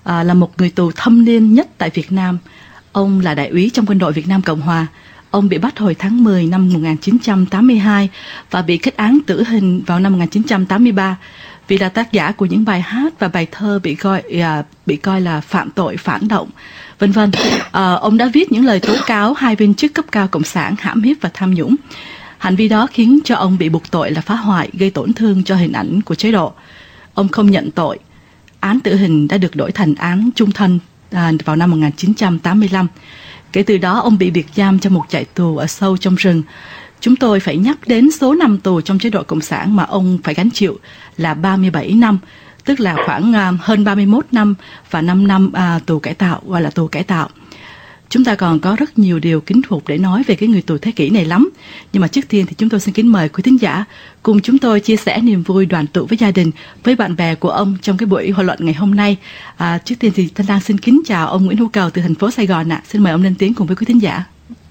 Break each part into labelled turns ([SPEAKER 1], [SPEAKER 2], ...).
[SPEAKER 1] là một người tù thâm niên nhất tại Việt Nam. Ông là đại úy trong quân đội Việt Nam Cộng Hòa. Ông bị bắt hồi tháng 10 năm 1982 và bị kết án tử hình vào năm 1983 vì là tác giả của những bài hát và bài thơ bị coi là phạm tội, phản động, vân vân. Ông đã viết những lời tố cáo hai viên chức cấp cao cộng sản hãm hiếp và tham nhũng. Hành vi đó khiến cho ông bị buộc tội là phá hoại, gây tổn thương cho hình ảnh của chế độ. Ông không nhận tội. Án tử hình đã được đổi thành án chung thân vào năm 1985. Kể từ đó ông bị biệt giam trong một trại tù ở sâu trong rừng. Chúng tôi phải nhắc đến số năm tù trong chế độ Cộng sản mà ông phải gánh chịu là 37 năm, tức là khoảng hơn 31 năm và 5 năm tù cải tạo, gọi là tù cải tạo. Chúng ta còn có rất nhiều điều kính phục để nói về cái người tù thế kỷ này lắm. Nhưng mà trước tiên thì chúng tôi xin kính mời quý thính giả cùng chúng tôi chia sẻ niềm vui đoàn tụ với gia đình, với bạn bè của ông trong cái buổi hội luận ngày hôm nay. Trước tiên thì Thanh Lan xin kính chào ông Nguyễn Hữu Cầu từ thành phố Sài Gòn ạ. Xin mời ông lên tiếng cùng với quý thính giả.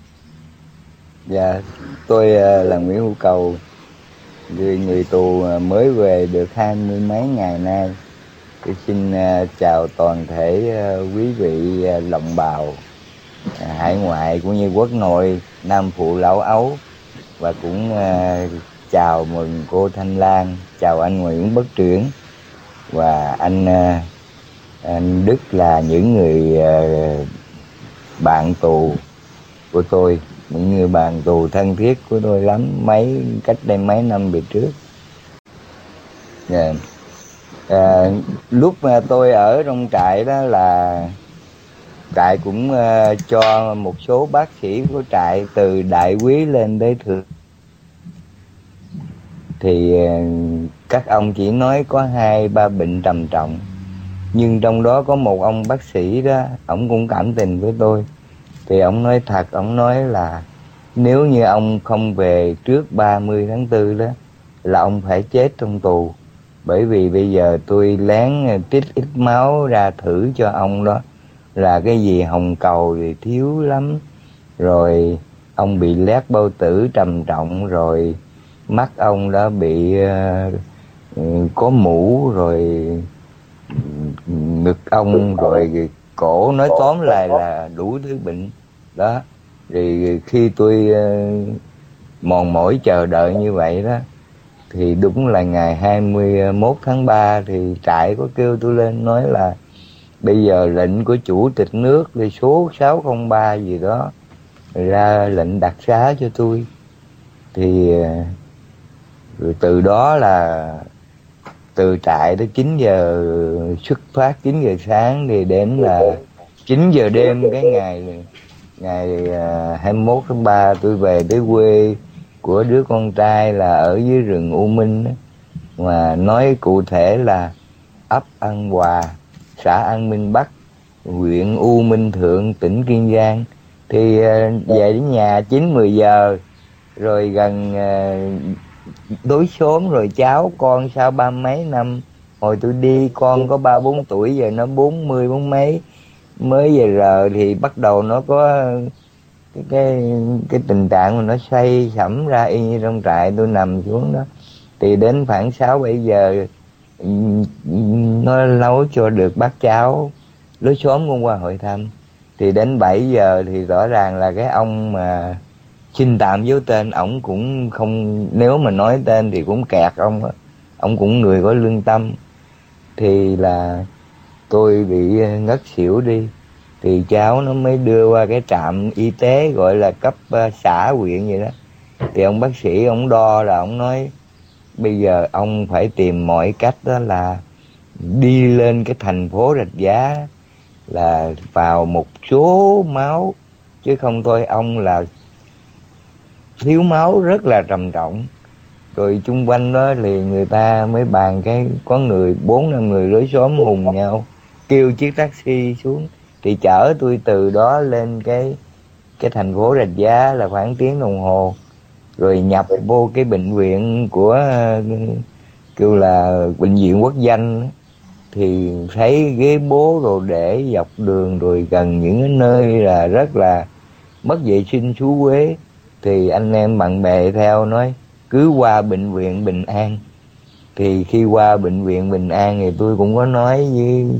[SPEAKER 2] Dạ, tôi là Nguyễn Hữu Cầu, người tù mới về được 20 mấy ngày nay. Tôi xin chào toàn thể quý vị đồng bào hải ngoại cũng như quốc nội, nam phụ lão ấu, và cũng chào mừng cô Thanh Lan, chào anh Nguyễn Bất Tuyển và anh Đức, là những người bạn tù của tôi, những người bạn tù thân thiết của tôi lắm, cách đây mấy năm về trước. Lúc mà tôi ở trong trại đó là trại cũng cho một số bác sĩ của trại từ đại úy lên tới thượng, thì các ông chỉ nói có 2-3 bệnh trầm trọng, nhưng trong đó có một ông bác sĩ đó, ông cũng cảm tình với tôi, thì ông nói thật, ông nói là nếu như ông không về trước 30 tháng 4 đó là ông phải chết trong tù, bởi vì bây giờ tôi lén trích ít máu ra thử cho ông đó, là cái gì hồng cầu thì thiếu lắm, rồi ông bị loét bao tử trầm trọng, rồi mắt ông đã bị có mũ, rồi ngực ông, rồi cổ, nói tóm lại là đủ thứ bệnh đó. Thì khi tôi mòn mỏi chờ đợi như vậy đó, thì đúng là ngày 21 tháng 3 thì trại có kêu tôi lên nói là bây giờ lệnh của chủ tịch nước thì số 603 gì đó ra lệnh đặc xá cho tôi. Thì rồi từ đó là từ trại tới 9 giờ xuất phát, 9 giờ sáng thì đến là 9 giờ đêm cái ngày 21 tháng 3 tôi về tới quê của đứa con trai là ở dưới rừng U Minh đó. Mà nói cụ thể là ấp An Hòa, xã An Minh Bắc, huyện U Minh Thượng, tỉnh Kiên Giang. Thì về đến nhà 9-10 giờ, rồi gần tối sớm, rồi cháu con sau 30 mấy năm, hồi tôi đi con có 3-4 tuổi, giờ nó 40 mấy mới về giờ, thì bắt đầu nó có cái tình trạng mà nó say sẩm ra y như trong trại tôi nằm xuống đó. Thì đến khoảng 6-7 giờ nó nấu cho được bác cháu lối xóm hôm qua hội thăm. Thì đến 7 giờ thì rõ ràng là cái ông mà xin tạm giấu tên, ổng cũng không, nếu mà nói tên thì cũng kẹt ông á, ông cũng người có lương tâm. Thì là tôi bị ngất xỉu đi, thì cháu nó mới đưa qua cái trạm y tế gọi là cấp xã huyện vậy đó. Thì ông bác sĩ ông đo là ông nói bây giờ ông phải tìm mọi cách đó là đi lên cái thành phố Rạch Giá là vào một số máu, chứ không thôi ông là thiếu máu rất là trầm trọng. Rồi chung quanh đó thì người ta mới bàn, cái có người 4-5 người lối xóm hùng nhau kêu chiếc taxi xuống, thì chở tôi từ đó lên cái thành phố Rạch Giá là khoảng tiếng đồng hồ, rồi nhập vô cái bệnh viện của kêu là bệnh viện quốc danh. Thì thấy ghế bố rồi để dọc đường, rồi gần những cái nơi là rất là mất vệ sinh xú uế. Thì anh em bạn bè theo nói cứ qua bệnh viện Bình An. Thì khi qua bệnh viện Bình An thì tôi cũng có nói với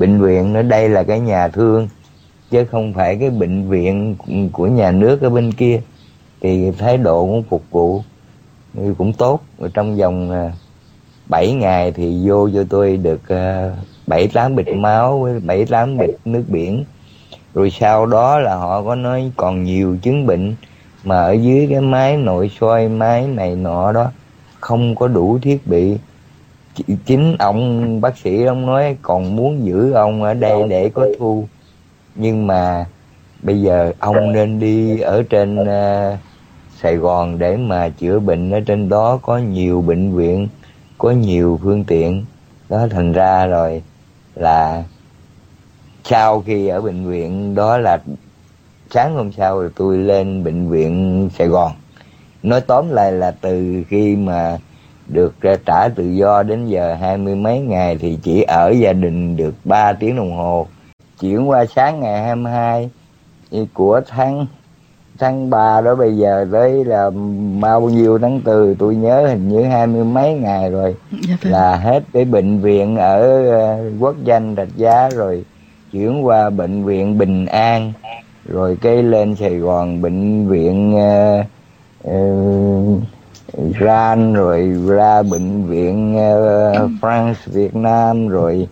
[SPEAKER 2] bệnh viện ở đây là cái nhà thương chứ không phải cái bệnh viện của nhà nước ở bên kia. Thì thái độ cũng phục vụ cũng tốt. Rồi trong vòng 7 ngày thì vô cho tôi được 7-8 bịch máu với 7-8 bịch nước biển. Rồi sau đó là họ có nói còn nhiều chứng bệnh mà ở dưới cái máy nội soi, máy này nọ đó không có đủ thiết bị. Chính ông bác sĩ ông nói còn muốn giữ ông ở đây để có thu. Nhưng mà bây giờ ông nên đi ở trên Sài Gòn để mà chữa bệnh. Ở trên đó có nhiều bệnh viện, có nhiều phương tiện đó. Thành ra rồi là sau khi ở bệnh viện đó là sáng hôm sau rồi tôi lên bệnh viện Sài Gòn. Nói tóm lại là từ khi mà được trả tự do đến giờ 20 mấy ngày thì chỉ ở gia đình được 3 tiếng đồng hồ. Chuyển qua sáng ngày 22 của tháng 3 đó, bây giờ tới là bao nhiêu tháng 4 tôi nhớ hình như 20 mấy ngày rồi.
[SPEAKER 1] Dạ vâng.
[SPEAKER 2] Là hết cái bệnh viện ở Quốc Danh Rạch Giá rồi chuyển qua bệnh viện Bình An, rồi cái lên Sài Gòn bệnh viện Ran, rồi ra bệnh viện France Việt Nam. Rồi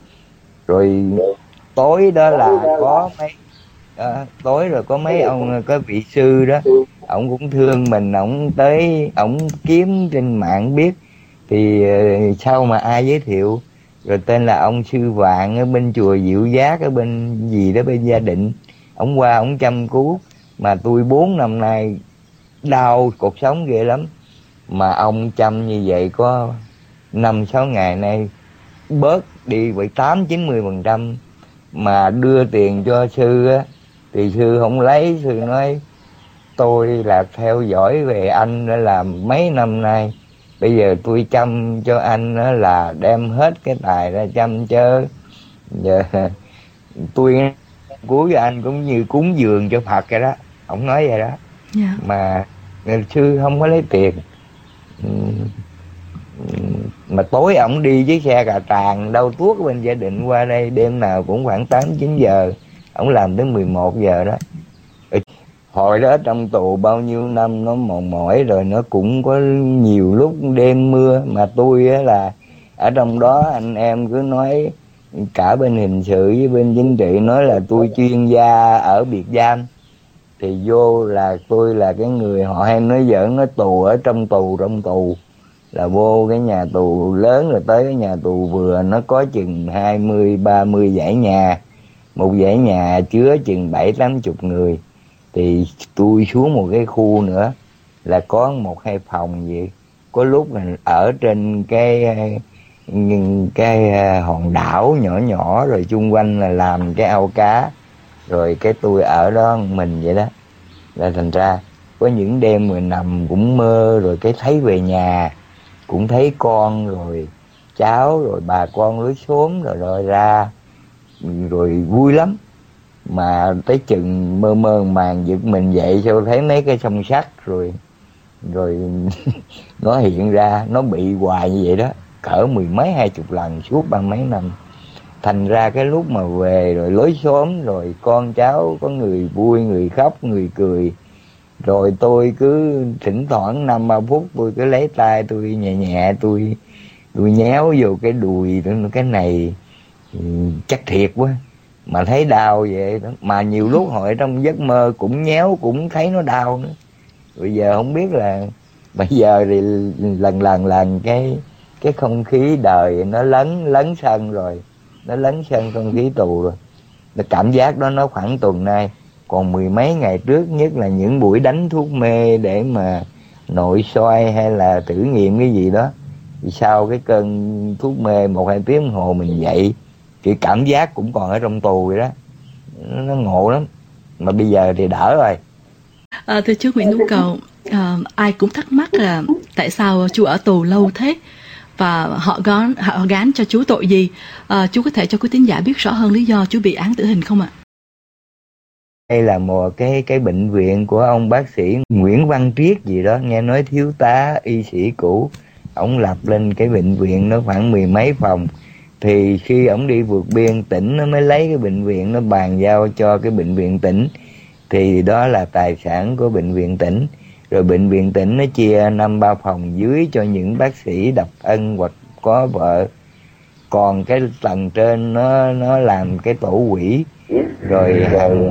[SPEAKER 2] tối đó là có mấy tối rồi có mấy ông, có vị sư đó, ổng cũng thương mình, ổng tới ổng kiếm trên mạng biết thì sao mà ai giới thiệu, rồi tên là ông Sư Vạn ở bên chùa Diệu Giác ở bên gì đó, bên Gia Định. Ổng qua ổng chăm cứu mà tôi 4 năm nay đau cột sống ghê lắm, mà ông chăm như vậy có 5-6 ngày nay bớt đi bởi 80-90%. Mà đưa tiền cho sư á thì sư không lấy. Sư nói tôi là theo dõi về anh đã làm mấy năm nay, bây giờ tôi chăm cho anh đó là đem hết cái tài ra chăm chứ giờ tôi cúi cho anh cũng như cúng dường cho Phật vậy đó. Ông nói vậy đó.
[SPEAKER 1] Dạ.
[SPEAKER 2] Mà sư không có lấy tiền. Mà tối ổng đi với xe cà tràn đâu tuốt bên Gia Định qua đây, đêm nào cũng khoảng 8-9 giờ, ổng làm tới 11 giờ đó. Hồi đó trong tù bao nhiêu năm nó mòn mỏi rồi, nó cũng có nhiều lúc đêm mưa. Mà tôi á là ở trong đó anh em cứ nói, cả bên hình sự với bên chính trị nói là tôi chuyên gia ở biệt giam. Thì vô là tôi là cái người họ hay nói giỡn, nói tù ở trong tù là vô cái nhà tù lớn, rồi tới cái nhà tù vừa nó có chừng 20-30 dãy nhà, một dãy nhà chứa chừng 70-80 người. Thì tôi xuống một cái khu nữa là có 1-2 phòng vậy. Có lúc là ở trên cái hòn đảo nhỏ nhỏ, rồi chung quanh là làm cái ao cá, rồi cái tôi ở đó mình vậy đó. Là thành ra có những đêm người nằm cũng mơ, rồi cái thấy về nhà cũng thấy con rồi cháu rồi bà con lối xóm rồi ra, rồi vui lắm. Mà tới chừng mơ mơ màng giật mình dậy sao thấy mấy cái song sắt rồi nó hiện ra, nó bị hoài như vậy đó, cỡ 10 mấy 20 lần suốt 30 mấy năm. Thành ra cái lúc mà về rồi lối xóm rồi con cháu có người vui, người khóc, người cười, rồi tôi cứ thỉnh thoảng 5-3 phút tôi cứ lấy tay tôi nhẹ nhẹ tôi nhéo vô cái đùi. Cái này chắc thiệt quá mà thấy đau vậy đó. Mà nhiều lúc hồi trong giấc mơ cũng nhéo cũng thấy nó đau nữa. Bây giờ không biết là bây giờ thì lần cái không khí đời nó lấn sân rồi, nó lấn sân không khí tù rồi. Cảm giác đó nó khoảng tuần nay. Còn 10 mấy ngày trước, nhất là những buổi đánh thuốc mê để mà nội soi hay là thử nghiệm cái gì đó, thì sau cái cơn thuốc mê 1-2 tiếng đồng hồ mình dậy, thì cảm giác cũng còn ở trong tù vậy đó. Nó ngộ lắm. Mà bây giờ thì đỡ rồi.
[SPEAKER 1] Thưa chú Nguyễn Hữu Cầu, ai cũng thắc mắc là tại sao chú ở tù lâu thế và họ gán cho chú tội gì. Chú có thể cho quý tín giả biết rõ hơn lý do chú bị án tử hình không ạ?
[SPEAKER 2] Đây là một cái bệnh viện của ông bác sĩ Nguyễn Văn Triết gì đó, nghe nói thiếu tá y sĩ cũ, ông lập lên cái bệnh viện nó khoảng 10 mấy phòng. Thì khi ổng đi vượt biên, tỉnh nó mới lấy cái bệnh viện nó bàn giao cho cái bệnh viện tỉnh, thì đó là tài sản của bệnh viện tỉnh. Rồi bệnh viện tỉnh nó chia 5-3 phòng dưới cho những bác sĩ độc thân hoặc có vợ, còn cái tầng trên nó làm cái tổ quỹ. Rồi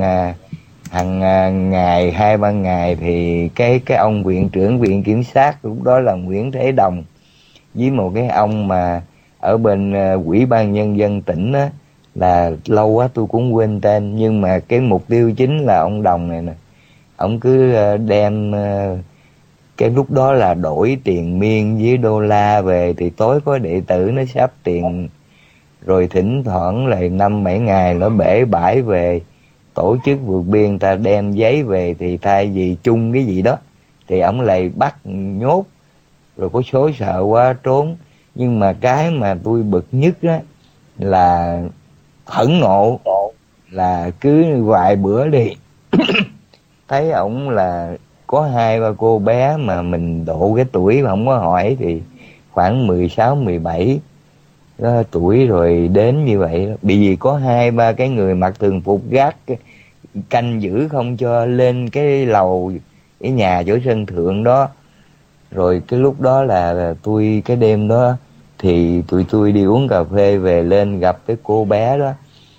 [SPEAKER 2] hàng ngày 2-3 ngày thì cái ông viện trưởng viện kiểm sát lúc đó là Nguyễn Thế Đồng, với một cái ông mà ở bên ủy ban nhân dân tỉnh á, là lâu quá tôi cũng quên tên, nhưng mà cái mục tiêu chính là ông Đồng này nè. Ông cứ đem cái lúc đó là đổi tiền miên với đô la về, thì tối có đệ tử nó sắp tiền, rồi thỉnh thoảng là 5-7 ngày nó bể bãi về, tổ chức vượt biên ta đem giấy về, thì thay vì chung cái gì đó thì ổng lại bắt nhốt, rồi có số sợ quá trốn. Nhưng mà cái mà tôi bực nhất á là phẫn nộ là cứ vài bữa đi thấy ổng là có 2-3 cô bé mà mình độ cái tuổi mà không có hỏi, thì khoảng 16-17 tuổi rồi đến như vậy. Bởi vì có 2-3 cái người mặc thường phục gác canh giữ không cho lên cái lầu, cái nhà chỗ sân thượng đó. Rồi cái lúc đó là tôi, cái đêm đó thì tụi tôi đi uống cà phê về, lên gặp cái cô bé đó.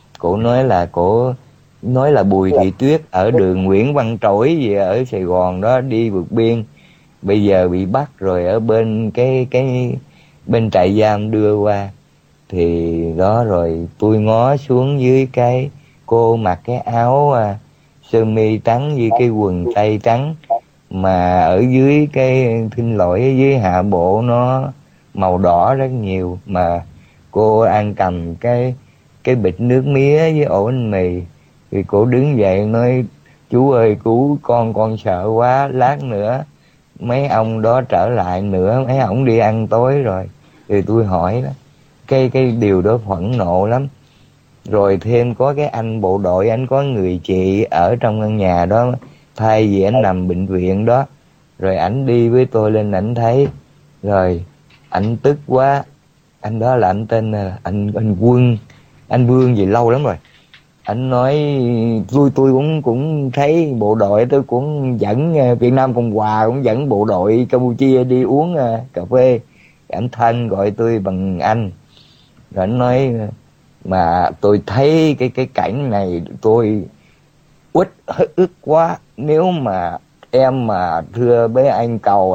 [SPEAKER 2] Cổ nói là Bùi Thị Tuyết ở đường Nguyễn Văn Trỗi gì ở Sài Gòn đó, đi vượt biên, bây giờ bị bắt rồi ở bên cái bên trại giam đưa qua. Thì đó, rồi tôi ngó xuống dưới cái cô mặc cái áo sơ mi trắng với cái quần tây trắng, mà ở dưới cái, xin lỗi, ở dưới hạ bộ nó màu đỏ rất nhiều, mà cô ăn cầm cái bịch nước mía với ổ bánh mì. Thì cô đứng dậy nói: chú ơi cứu con sợ quá, lát nữa mấy ông đó trở lại nữa, mấy ổng đi ăn tối rồi. Thì tôi hỏi đó, cái điều đó phẫn nộ lắm. Rồi thêm có cái anh bộ đội, anh có người chị ở trong căn nhà đó, thay vì anh nằm bệnh viện đó, rồi ảnh đi với tôi lên, ảnh thấy rồi ảnh tức quá. Anh đó là anh tên là anh Quân, anh Vương gì lâu lắm rồi. Anh nói tôi cũng thấy bộ đội, tôi cũng dẫn Việt Nam Cộng Hòa cũng dẫn bộ đội Campuchia đi uống cà phê. Anh thân gọi tôi bằng anh. Rồi anh nói mà tôi thấy cái cảnh này tôi uất ức quá, nếu mà em mà thưa với anh cầu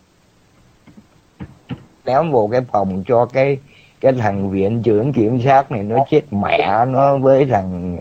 [SPEAKER 2] ném vào cái phòng cho cái thằng viện trưởng kiểm sát này nó chết mẹ nó với thằng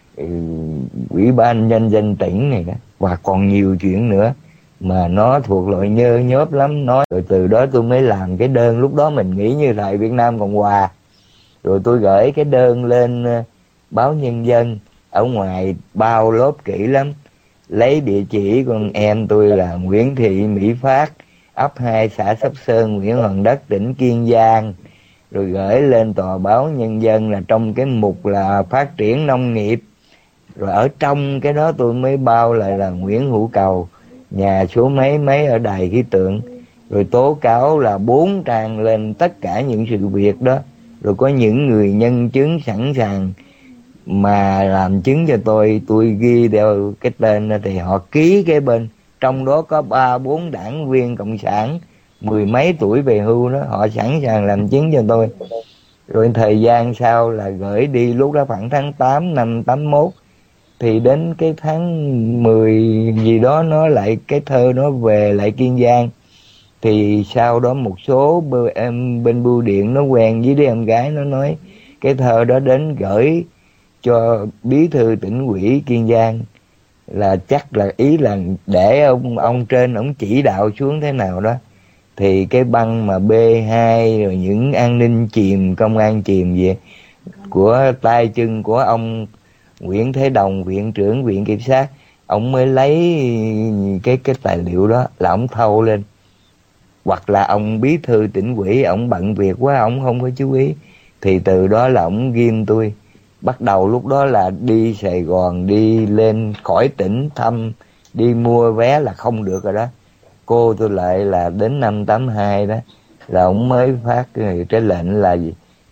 [SPEAKER 2] ủy ban nhân dân tỉnh này đó. Và còn nhiều chuyện nữa mà nó thuộc loại nhơ nhớp lắm. Nói rồi từ đó tôi mới làm cái đơn, lúc đó mình nghĩ như tại Việt Nam Cộng Hòa. Rồi tôi gửi cái đơn lên báo Nhân dân, ở ngoài bao lốp kỹ lắm, lấy địa chỉ con em tôi là Nguyễn Thị Mỹ Phát, ấp 2 xã Sóc Sơn, huyện Hòn Đất, tỉnh Kiên Giang. Rồi gửi lên tòa báo Nhân dân là trong cái mục là phát triển nông nghiệp. Rồi ở trong cái đó tôi mới bao lại là Nguyễn Hữu Cầu, nhà số mấy mấy ở đài khí tượng. Rồi tố cáo là 4 trang lên tất cả những sự việc đó. Rồi có những người nhân chứng sẵn sàng mà làm chứng cho tôi ghi đều cái tên thì họ ký cái bên. Trong đó có 3-4 đảng viên cộng sản 10 mấy tuổi về hưu đó, họ sẵn sàng làm chứng cho tôi. Rồi thời gian sau là gửi đi, lúc đó khoảng tháng 8 năm 81. Thì đến cái tháng 10 gì đó nó lại, cái thơ nó về lại Kiên Giang. Thì sau đó một số bên bưu điện nó quen với đứa em gái, nó nói cái thơ đó đến gửi cho bí thư tỉnh ủy Kiên Giang, là chắc là ý là để ông trên ông chỉ đạo xuống thế nào đó. Thì cái băng mà B2 rồi những an ninh chìm, công an chìm về của tay chân của ông Nguyễn Thế Đồng, viện trưởng viện kiểm sát, ông mới lấy cái tài liệu đó là ông thâu lên. Hoặc là ông bí thư tỉnh ủy ông bận việc quá, ông không có chú ý. Thì từ đó là ông ghim tôi. Bắt đầu lúc đó là đi Sài Gòn, đi lên khỏi tỉnh thăm, đi mua vé là không được rồi đó. Cô tôi lại là đến năm 82 đó là ông mới phát cái lệnh là gì?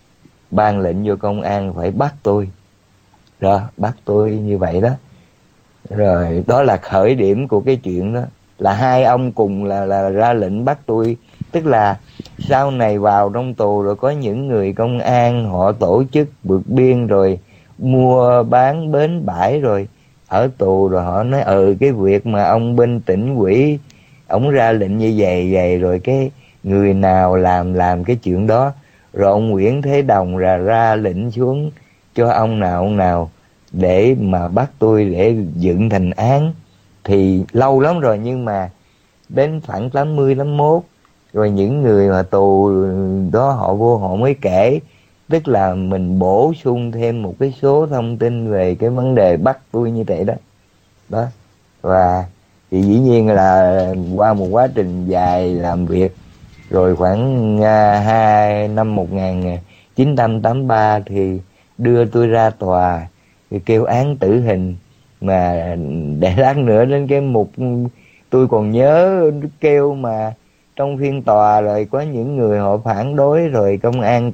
[SPEAKER 2] ban lệnh vô công an phải bắt tôi. Đó, bắt tôi như vậy đó. Rồi đó là khởi điểm của cái chuyện đó, là hai ông cùng là ra lệnh bắt tôi. Tức là sau này vào trong tù rồi có những người công an họ tổ chức vượt biên rồi mua bán bến bãi rồi ở tù, rồi họ nói cái việc mà ông bên tỉnh ủy ông ra lệnh như vậy rồi cái người nào làm cái chuyện đó, rồi ông Nguyễn Thế Đồng ra lệnh xuống cho ông nào để mà bắt tôi để dựng thành án. Thì lâu lắm rồi, nhưng mà đến khoảng 80 81 rồi những người mà tù đó họ vô họ mới kể, tức là mình bổ sung thêm một cái số thông tin về cái vấn đề bắt tôi như vậy đó. Đó, và thì dĩ nhiên là qua một quá trình dài làm việc rồi khoảng năm 1983 thì đưa tôi ra tòa thì kêu án tử hình. Mà để lát nữa đến cái mục tôi còn nhớ kêu mà trong phiên tòa rồi có những người họ phản đối, rồi công an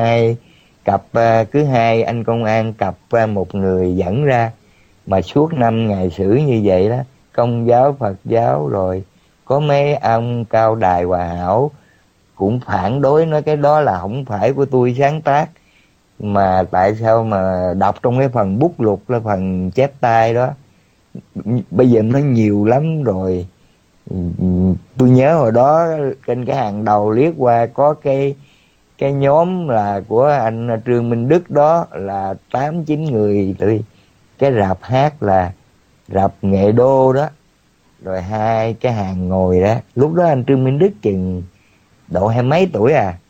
[SPEAKER 2] cứ hai anh công an cặp một người dẫn ra, mà suốt 5 ngày xử như vậy đó. Công giáo Phật giáo rồi có mấy ông cao đài hòa hảo cũng phản đối, nói cái đó là không phải của tôi sáng tác, mà tại sao mà đọc trong cái phần bút lục là phần chép tay đó. Bây giờ nó nhiều lắm rồi. Tôi nhớ hồi đó trên cái hàng đầu liếc qua có cái nhóm là của anh Trương Minh Đức đó, là 8-9 người. Cái rạp hát là rạp Nghệ Đô đó, rồi hai cái hàng ngồi đó. Lúc đó anh Trương Minh Đức chừng độ 20 mấy tuổi à.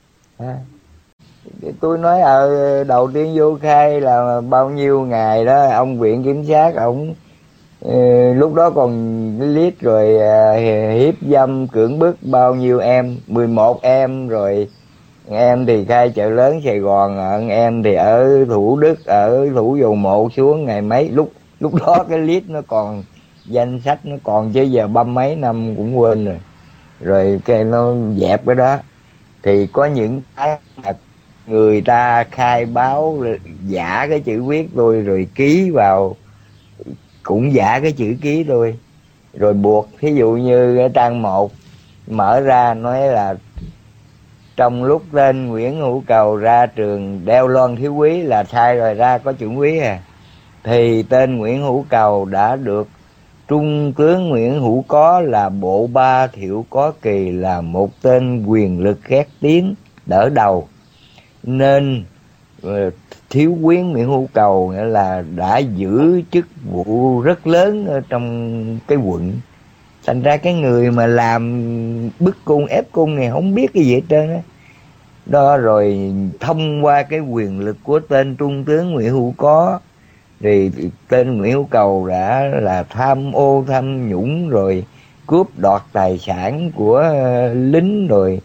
[SPEAKER 2] Tôi nói đầu tiên vô khai là bao nhiêu ngày đó, ông viện kiểm sát ông lúc đó còn list rồi hiếp dâm cưỡng bức bao nhiêu em, 11 em, rồi em thì khai chợ lớn Sài Gòn, em thì ở Thủ Đức, ở Thủ Dầu Một xuống ngày mấy. Lúc đó cái list nó còn, danh sách nó còn, chứ giờ 30 mấy năm cũng quên rồi. Rồi cái nó dẹp cái đó. Thì có những cái người ta khai báo giả cái chữ viết tôi rồi ký vào, cũng giả cái chữ ký tôi, rồi buộc. Thí dụ như cái trang 1 mở ra nói là trong lúc tên Nguyễn Hữu Cầu ra trường đeo loan thiếu quý là sai rồi, ra có chữ quý thì tên Nguyễn Hữu Cầu đã được Trung tướng Nguyễn Hữu Có là bộ ba Thiệu Có Kỳ là một tên quyền lực khét tiếng đỡ đầu, nên thiếu quý Nguyễn Hữu Cầu nghĩa là đã giữ chức vụ rất lớn ở trong cái quận. Thành ra cái người mà làm bức cung ép cung này không biết cái gì hết trơn á. Đó, rồi thông qua cái quyền lực của tên Trung tướng Nguyễn Hữu Có thì tên Nguyễn Hữu Cầu đã là tham ô tham nhũng, rồi cướp đoạt tài sản của lính, rồi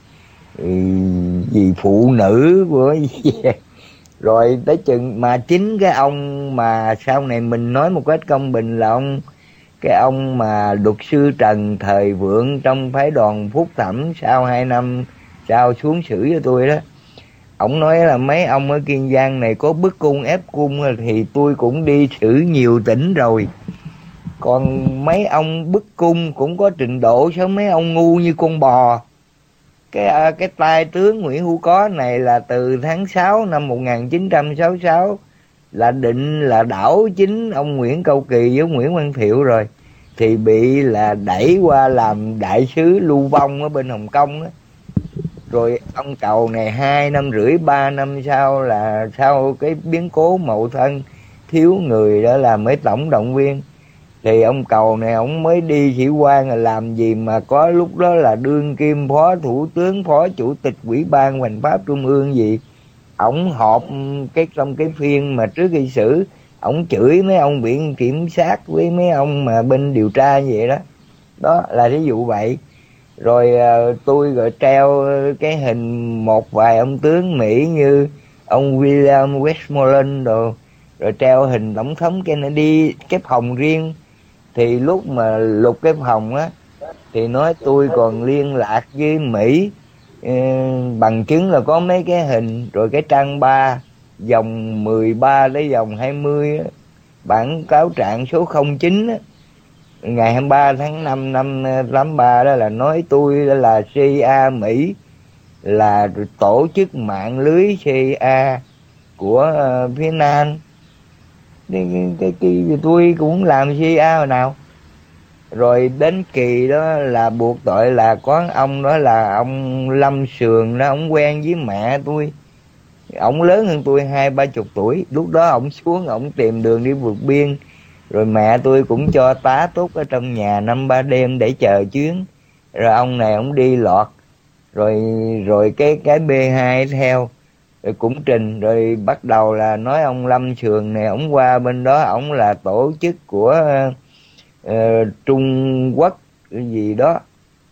[SPEAKER 2] vì phụ nữ của gì. Rồi tới chừng mà chính cái ông mà sau này mình nói một cách công bình là cái ông mà luật sư Trần Thời Vượng trong phái đoàn phúc thẩm sau 2 năm sau xuống xử cho tôi đó, ổng nói là mấy ông ở Kiên Giang này có bức cung ép cung thì tôi cũng đi xử nhiều tỉnh rồi, còn mấy ông bức cung cũng có trình độ, sao mấy ông ngu như con bò. Cái tay tướng Nguyễn Hữu Có này là từ tháng 6 năm 1966 là định là đảo chính ông Nguyễn Cao Kỳ với Nguyễn Văn Thiệu rồi, thì bị là đẩy qua làm đại sứ lưu vong ở bên Hồng Kông á. Rồi ông Cầu này 2 năm rưỡi 3 năm sau là sau cái biến cố Mậu Thân thiếu người đó là mới tổng động viên, thì ông Cầu này ông mới đi sĩ quan là làm gì mà có lúc đó là đương kim phó thủ tướng, phó chủ tịch ủy ban hoành pháp trung ương gì. Ổng họp trong cái phiên mà trước khi xử, ổng chửi mấy ông viện kiểm sát với mấy ông mà bên điều tra như vậy đó. Đó là ví dụ vậy. Rồi tôi rồi treo cái hình một vài ông tướng Mỹ như ông William Westmoreland rồi treo hình tổng thống Kennedy cái phòng riêng. Thì lúc mà lục cái phòng á thì nói tôi còn liên lạc với Mỹ bằng chứng là có mấy cái hình, rồi cái trang 3 dòng 13 đến dòng 20 á, bản cáo trạng số 09 á, ngày 23 tháng 5 năm 83 đó, là nói tôi là CIA Mỹ, là tổ chức mạng lưới CIA của phía Nam. Cái tôi cũng làm CIA hồi nào. Rồi đến kỳ đó là buộc tội là có ông đó là ông Lâm Sườn đó, ông quen với mẹ tôi. Ông lớn hơn tôi 20-30 tuổi. Lúc đó ông xuống ông tìm đường đi vượt biên. Rồi mẹ tôi cũng cho tá túc ở trong nhà 5-3 đêm để chờ chuyến. Rồi ông này ông đi lọt. Rồi cái B2 theo. Rồi cũng trình. Rồi bắt đầu là nói ông Lâm Sườn này, ông qua bên đó, ông là tổ chức của Trung Quốc cái gì đó.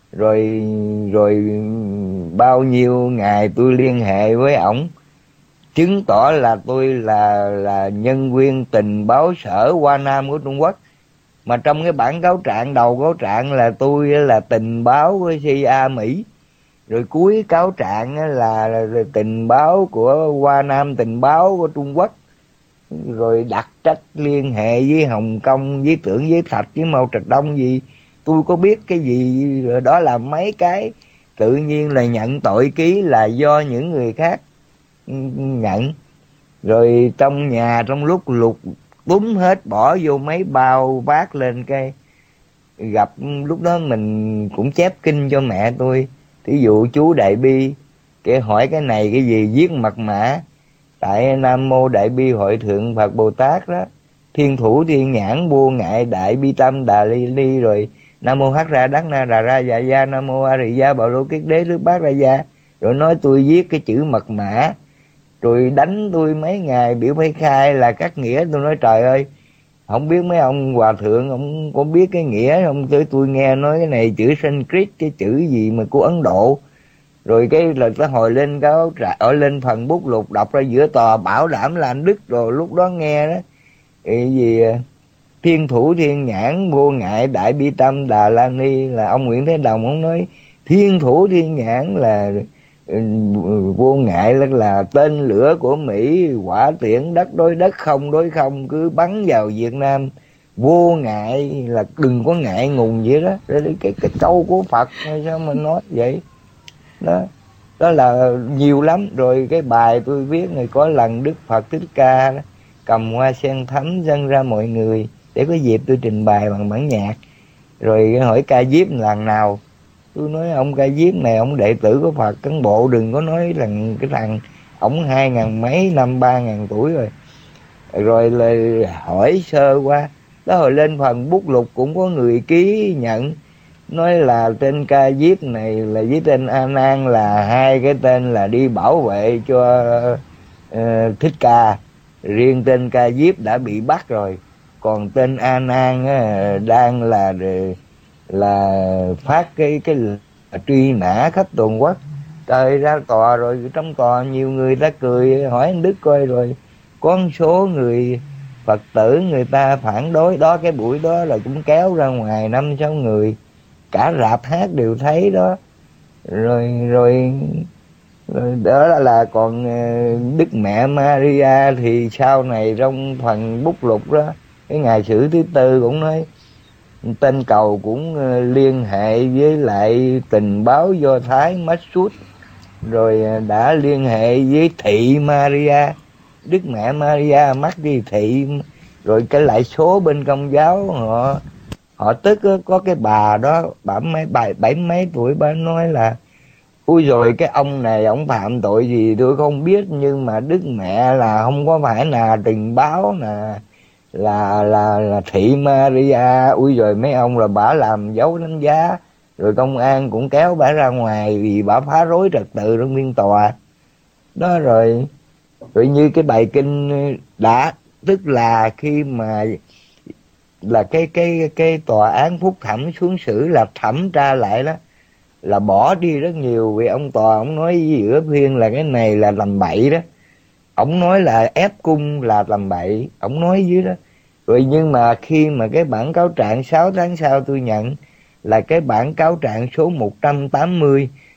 [SPEAKER 2] Rồi bao nhiêu ngày tôi liên hệ với ổng, chứng tỏ là tôi là nhân viên tình báo sở Hoa Nam của Trung Quốc. Mà trong cái bản cáo trạng, đầu cáo trạng là tôi là tình báo của CIA Mỹ, rồi cuối cáo trạng là tình báo của Hoa Nam, tình báo của Trung Quốc. Rồi đặt trách liên hệ với Hồng Kông, với Tưởng với Thạch, với Mao Trạch Đông gì, tôi có biết cái gì. Rồi đó là mấy cái tự nhiên là nhận tội ký là do những người khác nhận. Rồi trong nhà trong lúc lục túm hết bỏ vô mấy bao vác lên, cái gặp lúc đó mình cũng chép kinh cho mẹ tôi. Thí dụ chú Đại Bi cái hỏi cái này cái gì, viết mật mã tại Nam Mô Đại Bi Hội Thượng Phật Bồ Tát đó, Thiên Thủ Thiên Nhãn Vô Ngại Đại Bi Tâm Đà Ly Ly, rồi Nam Mô Hắc Ra Đắc Na Đà Ra Dạ Gia, Nam Mô A Rì Gia Bảo Lô Kiết Đế Đức Bát Ra Gia. Rồi nói tôi viết cái chữ mật mã, rồi đánh tôi mấy ngày, biểu phải khai là cắt nghĩa. Tôi nói trời ơi, không biết mấy ông hòa thượng ông có biết cái nghĩa không? Tôi nghe nói cái này chữ Sanskrit, cái chữ gì mà của Ấn Độ. Rồi cái là ta hồi lên cáo ở lên phần bút lục đọc ra giữa tòa, bảo đảm là anh Đức. Rồi lúc đó nghe đó cái gì Thiên Thủ Thiên Nhãn Vô Ngại Đại Bi Tâm Đà La Ni, là ông Nguyễn Thế Đồng ông nói Thiên Thủ Thiên Nhãn là vô ngại là tên lửa của Mỹ, hỏa tiễn đất đối đất, không đối không, cứ bắn vào Việt Nam. Vô ngại là đừng có ngại ngùng vậy đó. Rồi cái câu của Phật hay sao mà nói vậy đó. Đó là nhiều lắm. Rồi cái bài tôi viết này, có lần Đức Phật Thích Ca đó, cầm hoa sen thắm dâng ra mọi người, để có dịp tôi trình bày bằng bản nhạc. Rồi hỏi Ca Diếp lần nào, tôi nói ông Ca Diếp này ông đệ tử của Phật, cán bộ, đừng có nói là cái thằng ổng 2000 mấy năm 3000 tuổi rồi. Rồi là hỏi sơ qua đó, hồi lên phần bút lục cũng có người ký nhận, nói là tên Ca Diếp này là với tên A Nan là hai cái tên là đi bảo vệ cho Thích Ca. Riêng tên Ca Diếp đã bị bắt rồi, còn tên A Nan đang là phát cái truy nã khắp toàn quốc. Trời, ra tòa rồi, trong tòa nhiều người ta cười, hỏi anh Đức coi, rồi có một số người Phật tử người ta phản đối đó. Cái buổi đó là cũng kéo ra ngoài 5-6 người, cả rạp hát đều thấy đó. Rồi đó là còn Đức Mẹ Maria thì sau này trong phần bút lục đó, cái ngày xử thứ tư cũng nói tên cầu cũng liên hệ với lại tình báo Do Thái Massoud, rồi đã liên hệ với thị Maria, Đức Mẹ Maria mắc đi thị. Rồi cái lại số bên Công giáo họ tức có cái bà đó, bà bảy mấy tuổi, bà nói là ui rồi cái ông này ông phạm tội gì tôi không biết, nhưng mà Đức Mẹ là không có phải là tình báo là thị Maria. Ui rồi mấy ông là bả làm dấu đánh giá, rồi công an cũng kéo bả ra ngoài vì bả phá rối trật tự trong phiên tòa đó. Rồi như cái bài kinh đã, tức là khi mà là cái tòa án phúc thẩm xuống xử là thẩm tra lại đó, là bỏ đi rất nhiều. Vì ông tòa ông nói giữa phiên là cái này là làm bậy đó, ông nói là ép cung là làm bậy, ông nói dưới đó. Rồi nhưng mà khi mà cái bản cáo trạng 6 tháng sau tôi nhận, là cái bản cáo trạng số 180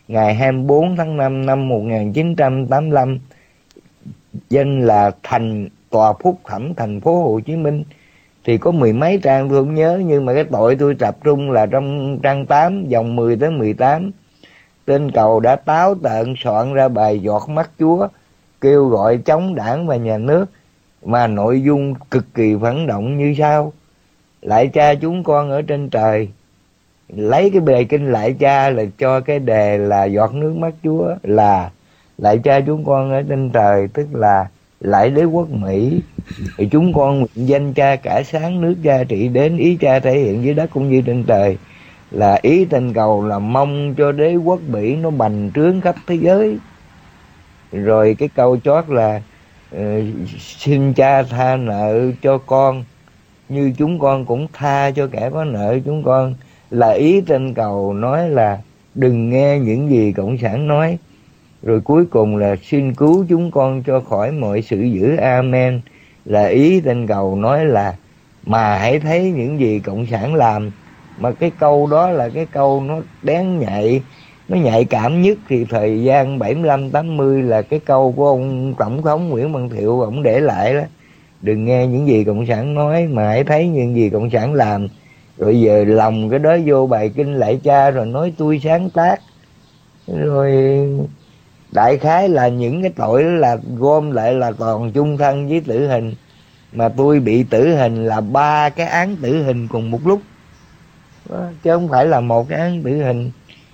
[SPEAKER 2] ngày 24 tháng 5 năm 1985, danh là thành tòa phúc thẩm thành phố Hồ Chí Minh. Thì có mười mấy trang tôi không nhớ, nhưng mà cái tội tôi tập trung là trong trang 8 dòng 10 tới 18. Tên cầu đã táo tợn soạn ra bài Giọt Mắt Chúa, kêu gọi chống đảng và nhà nước, mà nội dung cực kỳ phẫn động như sau: Lạy Cha chúng con ở trên trời. Lấy cái bài kinh Lạy Cha là cho cái đề là Giọt Nước Mắt Chúa, là Lạy Cha chúng con ở trên trời, tức là lạy đế quốc Mỹ. Thì chúng con nguyện danh Cha cả sáng, nước Cha trị đến, ý Cha thể hiện dưới đất cũng như trên trời. Là ý tình cầu là mong cho đế quốc Mỹ nó bành trướng khắp thế giới. Rồi cái câu chót là xin Cha tha nợ cho con, như chúng con cũng tha cho kẻ có nợ chúng con. Là ý trên cầu nói là đừng nghe những gì cộng sản nói. Rồi cuối cùng là xin cứu chúng con cho khỏi mọi sự dữ, amen. Là ý trên cầu nói là mà hãy thấy những gì cộng sản làm. Mà cái câu đó là cái câu nó đáng nhạy, nó nhạy cảm nhất thì thời gian 75-80 là cái câu của ông Tổng thống Nguyễn Văn Thiệu ông để lại đó: đừng nghe những gì cộng sản nói mà hãy thấy những gì cộng sản làm. Rồi giờ lòng cái đó vô bài kinh Lạy Cha rồi nói tôi sáng tác. Rồi đại khái là những cái tội đó là gom lại là toàn chung thân với tử hình. Mà tôi bị tử hình là 3 cái án tử hình cùng một lúc đó, chứ không phải là một cái án tử hình.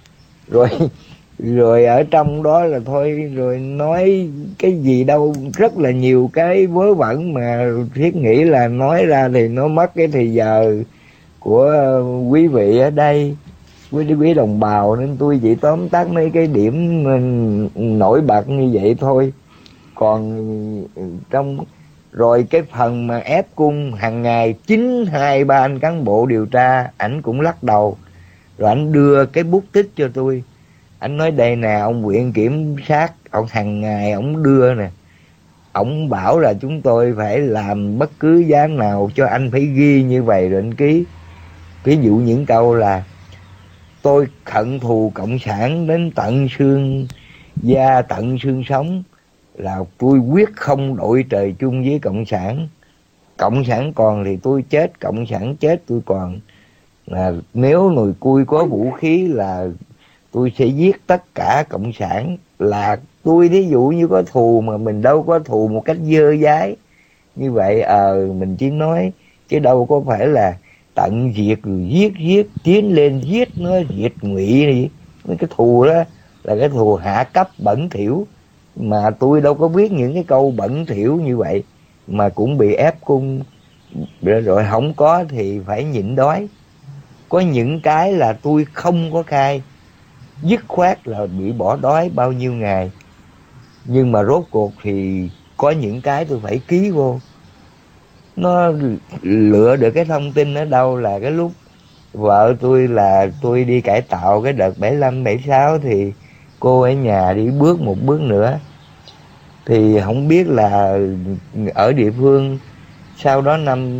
[SPEAKER 2] Rồi ở trong đó là thôi, rồi nói cái gì đâu, rất là nhiều cái vớ vẩn mà thiết nghĩ là nói ra thì nó mất cái thời giờ của quý vị ở đây, quý đồng bào, nên tôi chỉ tóm tắt mấy cái điểm nổi bật như vậy thôi. Còn trong rồi cái phần mà ép cung hàng ngày 923 anh cán bộ điều tra, ảnh cũng lắc đầu. Rồi ảnh đưa cái bút tích cho tôi, ảnh nói đây nè ông viện kiểm sát, ông hàng ngày ông đưa nè, ông bảo là chúng tôi phải làm bất cứ giá nào cho anh phải ghi như vậy rồi anh ký. Ví dụ những câu là tôi hận thù cộng sản đến tận xương da tận xương sống, là tôi quyết không đội trời chung với cộng sản. Cộng sản còn thì tôi chết, cộng sản chết tôi còn. Là nếu nồi cui có vũ khí là tôi sẽ giết tất cả cộng sản. Là tôi thí dụ như có thù mà mình đâu có thù một cách dơ dái như vậy, mình chỉ nói chứ đâu có phải là tận diệt rồi giết tiến lên giết nó, diệt ngụy gì. Cái thù đó là cái thù hạ cấp bẩn thỉu, mà tôi đâu có biết những cái câu bẩn thỉu như vậy mà cũng bị ép cung. Rồi không có thì phải nhịn đói. Có những cái là tôi không có khai, dứt khoát là bị bỏ đói bao nhiêu ngày. Nhưng mà rốt cuộc thì có những cái tôi phải ký vô. Nó lựa được cái thông tin ở đâu là cái lúc vợ tôi là tôi đi cải tạo cái đợt 75-76 thì cô ở nhà đi bước một bước nữa. Thì không biết là ở địa phương sau đó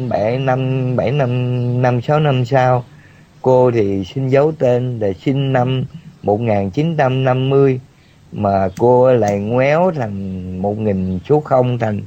[SPEAKER 2] 6 năm sau, cô thì xin giấu tên là sinh năm 1950, mà cô lại ngoéo thành 1000 số 0 thành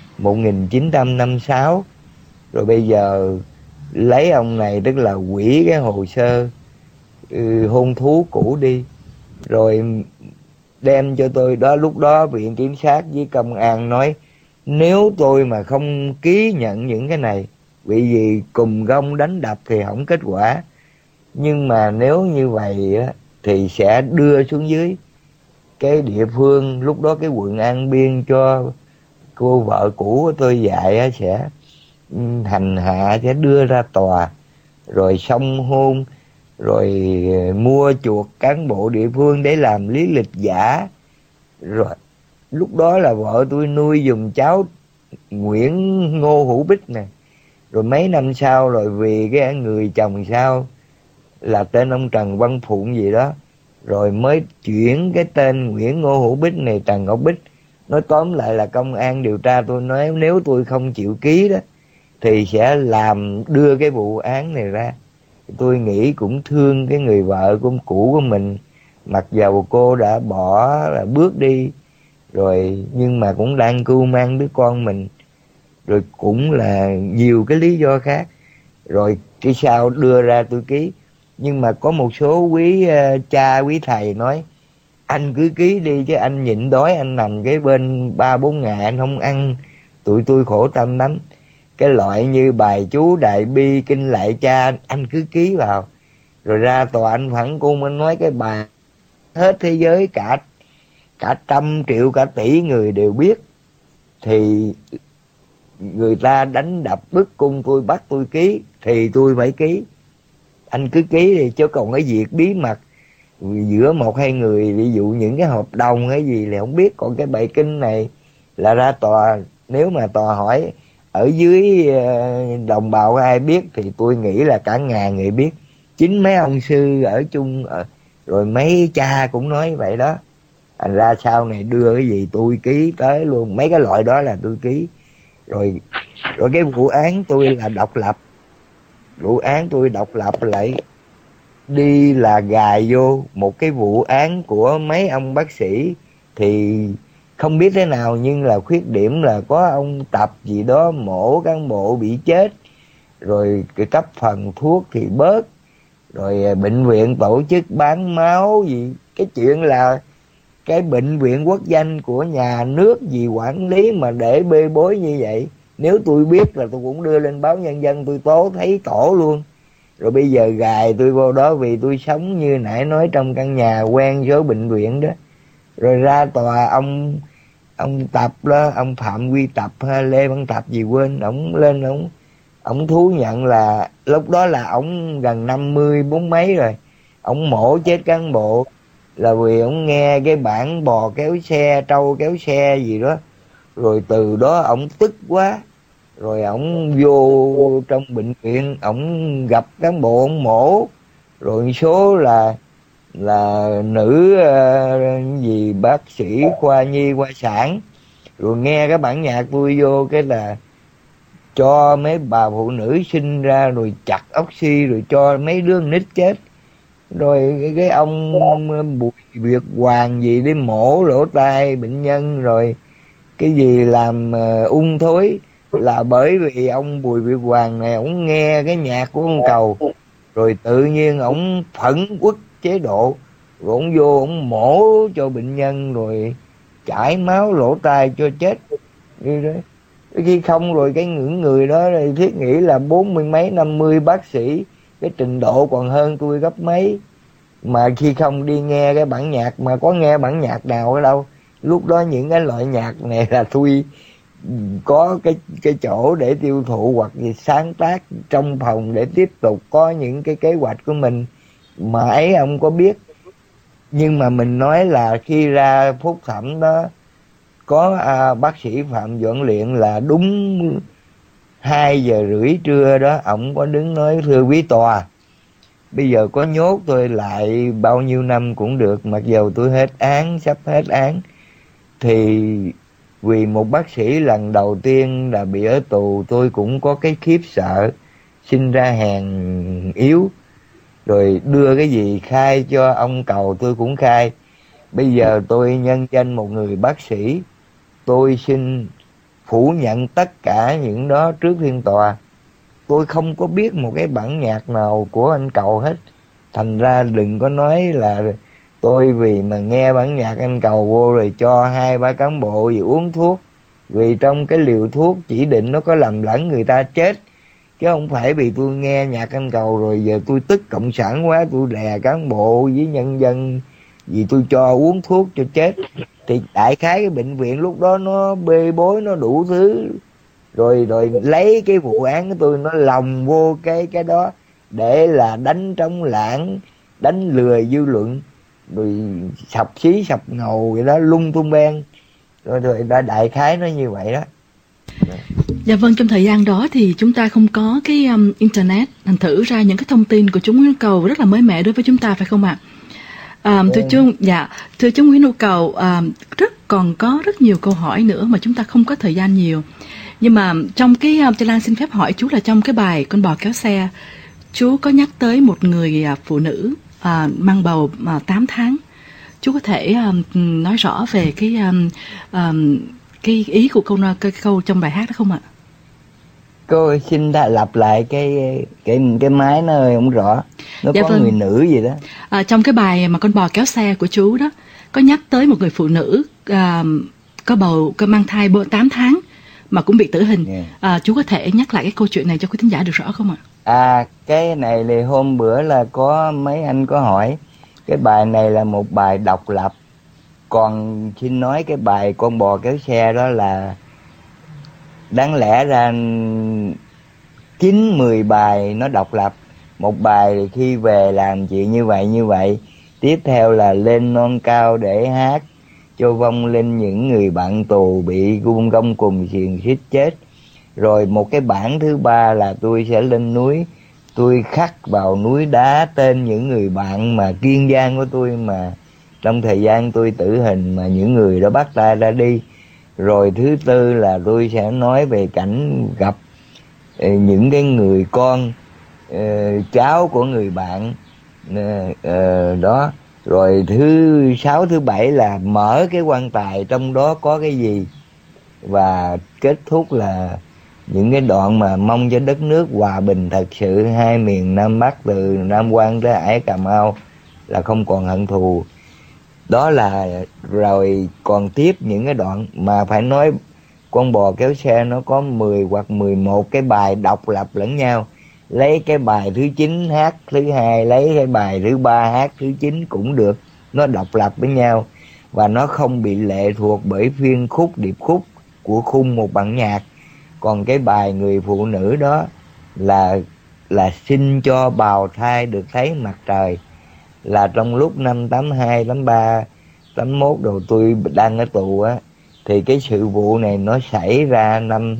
[SPEAKER 2] 1956. Rồi bây giờ lấy ông này, tức là hủy cái hồ sơ hôn thú cũ đi, rồi đem cho tôi đó. Lúc đó viện kiểm sát với công an nói nếu tôi mà không ký nhận những cái này, vì cùng gông đánh đập thì không kết quả, nhưng mà nếu như vậy á, thì sẽ đưa xuống dưới cái địa phương, lúc đó cái quận An Biên cho cô vợ cũ của tôi dạy á, sẽ hành hạ, sẽ đưa ra tòa, rồi xong hôn, rồi mua chuộc cán bộ địa phương để làm lý lịch giả. Rồi lúc đó là vợ tôi nuôi dùng cháu Nguyễn Ngô Hữu Bích nè. Rồi mấy năm sau, rồi vì cái người chồng sau là tên ông Trần Văn Phụng gì đó, rồi mới chuyển cái tên Nguyễn Ngô Hữu Bích này Trần Ngọc Bích. Nói tóm lại là công an điều tra tôi nói nếu tôi không chịu ký đó thì sẽ làm đưa cái vụ án này ra. Tôi nghĩ cũng thương cái người vợ cũ của mình, mặc dầu cô đã đã bước đi rồi, nhưng mà cũng đang cưu mang đứa con mình, rồi cũng là nhiều cái lý do khác. Rồi cái sau đưa ra tôi ký, nhưng mà có một số quý cha quý thầy nói anh cứ ký đi chứ anh nhịn đói, anh nằm cái bên 3-4 ngày anh không ăn, tụi tôi khổ tâm lắm. Cái loại như bài chú đại bi kinh lạy cha anh cứ ký vào. Rồi ra tòa anh phản cung, anh nói cái bài hết thế giới, cả 100 triệu cả tỷ người đều biết, thì người ta đánh đập bức cung tôi, bắt tôi ký thì tôi phải ký. Anh cứ ký đi, chứ còn cái việc bí mật giữa 1-2 người, ví dụ những cái hợp đồng hay gì là không biết. Còn cái bài kinh này là ra tòa, nếu mà tòa hỏi ở dưới đồng bào ai biết thì tôi nghĩ là cả ngàn người biết. Chính mấy ông sư ở chung rồi mấy cha cũng nói vậy đó. Thành ra sau này đưa cái gì tôi ký tới luôn, mấy cái loại đó là tôi ký. Rồi cái vụ án tôi là độc lập, vụ án tôi độc lập lại đi là gài vô một cái vụ án của mấy ông bác sĩ, thì không biết thế nào nhưng là khuyết điểm là có ông Tập gì đó mổ cán bộ bị chết, rồi cái cấp phần thuốc thì bớt, rồi bệnh viện tổ chức bán máu gì. Cái chuyện là cái bệnh viện quốc danh của nhà nước gì quản lý mà để bê bối như vậy, nếu tôi biết là tôi cũng đưa lên báo Nhân dân tôi tố thấy tổ luôn. Rồi bây giờ gài tôi vô đó vì tôi sống như nãy nói trong căn nhà quen số bệnh viện đó. Rồi ra tòa ông Tập đó, ông Phạm Quy Tập hay Lê Văn Tập gì quên, ổng lên ổng thú nhận là lúc đó là ổng gần 54 mấy rồi, ổng mổ chết cán bộ là vì ổng nghe cái bản bò kéo xe, trâu kéo xe gì đó. Rồi từ đó ổng tức quá, rồi ổng vô trong bệnh viện, ổng gặp cán bộ ổng mổ, rồi số là nữ gì bác sĩ khoa nhi khoa sản, rồi nghe cái bản nhạc tôi vô cái là cho mấy bà phụ nữ sinh ra rồi chặt oxy, rồi cho mấy đứa nít chết. Rồi cái ông Bùi Việt Hoàng gì đi mổ lỗ tai bệnh nhân, rồi cái gì làm ung thối, là bởi vì ông Bùi Việt Hoàng này ổng nghe cái nhạc của ông Cầu, rồi tự nhiên ổng phẫn uất chế độ, rồi ổng vô ổng mổ cho bệnh nhân, rồi chảy máu lỗ tai cho chết như đó. Khi không rồi cái những người đó thì thiết nghĩ là 40 mấy 50 bác sĩ, cái trình độ còn hơn tôi gấp mấy, mà khi không đi nghe cái bản nhạc, mà có nghe bản nhạc nào ở đâu. Lúc đó những cái loại nhạc này là tôi có cái chỗ để tiêu thụ hoặc gì sáng tác trong phòng để tiếp tục có những cái kế hoạch của mình, mà ấy ông có biết. Nhưng mà mình nói là khi ra phúc thẩm đó có bác sĩ Phạm Doãn Luyện là đúng 2:30 trưa đó, ổng có đứng nói thưa quý tòa, bây giờ có nhốt tôi lại bao nhiêu năm cũng được, mặc dầu tôi hết án, sắp hết án, thì vì một bác sĩ lần đầu tiên là bị ở tù, tôi cũng có cái khiếp sợ, sinh ra hèn yếu, rồi đưa cái gì khai cho ông Cầu tôi cũng khai. Bây giờ tôi nhân danh một người bác sĩ, tôi xin phủ nhận tất cả những đó trước phiên tòa. Tôi không có biết một cái bản nhạc nào của anh Cầu hết. Thành ra đừng có nói là tôi vì mà nghe bản nhạc anh Cầu vô rồi cho 2-3 cán bộ gì uống thuốc, vì trong cái liều thuốc chỉ định nó có làm lẫn người ta chết, chứ không phải vì tôi nghe nhạc anh Cầu rồi giờ tôi tức cộng sản quá, tôi đè cán bộ với nhân dân vì tôi cho uống thuốc cho chết. Thì đại khái cái bệnh viện lúc đó nó bê bối, nó đủ thứ, rồi lấy cái vụ án của tôi nó lồng vô cái đó để là đánh trống lãng, đánh lừa dư luận, rồi sập xí sập ngầu vậy đó, lung tung beng. Rồi đại khái nó như vậy đó.
[SPEAKER 1] Dạ vâng, trong thời gian đó thì chúng ta không có cái internet, thành thử ra những cái thông tin của chú Nguyễn Cầu rất là mới mẻ đối với chúng ta, phải không ạ? Thưa chú Nguyễn Hữu Cầu, còn có rất nhiều câu hỏi nữa mà chúng ta không có thời gian nhiều. Nhưng mà trong cái Châu Lan xin phép hỏi chú là trong cái bài Con bò kéo xe, chú có nhắc tới một người phụ nữ mang bầu 8 tháng Chú có thể nói rõ về cái ý của cái câu trong bài hát đó không ạ?
[SPEAKER 2] Cô xin lặp lại cái máy nó hơi không rõ. Nó
[SPEAKER 1] Dạ
[SPEAKER 2] có
[SPEAKER 1] vâng.
[SPEAKER 2] người nữ gì đó.
[SPEAKER 1] Trong cái bài mà con bò kéo xe của chú đó có nhắc tới một người phụ nữ có mang thai 8 tháng mà cũng bị tử hình. Chú có thể nhắc lại cái câu chuyện này cho quý thính giả được rõ không ạ?
[SPEAKER 2] Cái này thì hôm bữa là có mấy anh có hỏi. Cái bài này là một bài độc lập. Còn xin nói cái bài con bò kéo xe đó là đáng lẽ ra 9-10 bài nó độc lập. Một bài khi về làm chuyện như vậy. Tiếp theo là lên non cao để hát cho vong linh những người bạn tù bị gung gông cùng xiềng xích chết. Rồi một cái bản thứ ba là tôi sẽ lên núi, tôi khắc vào núi đá tên những người bạn mà kiên giang của tôi mà trong thời gian tôi tử hình mà những người đó bắt ta ra đi. Rồi thứ tư là tôi sẽ nói về cảnh gặp những cái người con cháu của người bạn đó. Rồi thứ 6, thứ 7 là mở cái quan tài trong đó có cái gì, và kết thúc là những cái đoạn mà mong cho đất nước hòa bình thật sự, hai miền Nam Bắc từ Nam Quan tới Ải Cà Mau là không còn hận thù. Đó là rồi còn tiếp những cái đoạn mà phải nói con bò kéo xe nó có 10 hoặc 11 cái bài độc lập lẫn nhau. Lấy cái bài thứ 9 hát thứ 2, lấy cái bài thứ 3 hát thứ 9 cũng được. Nó độc lập với nhau và nó không bị lệ thuộc bởi phiên khúc điệp khúc của khung một bản nhạc. Còn cái bài người phụ nữ đó là xin cho bào thai được thấy mặt trời, là trong lúc năm 82, 83, 81 rồi tôi đang ở tù á, thì cái sự vụ này nó xảy ra năm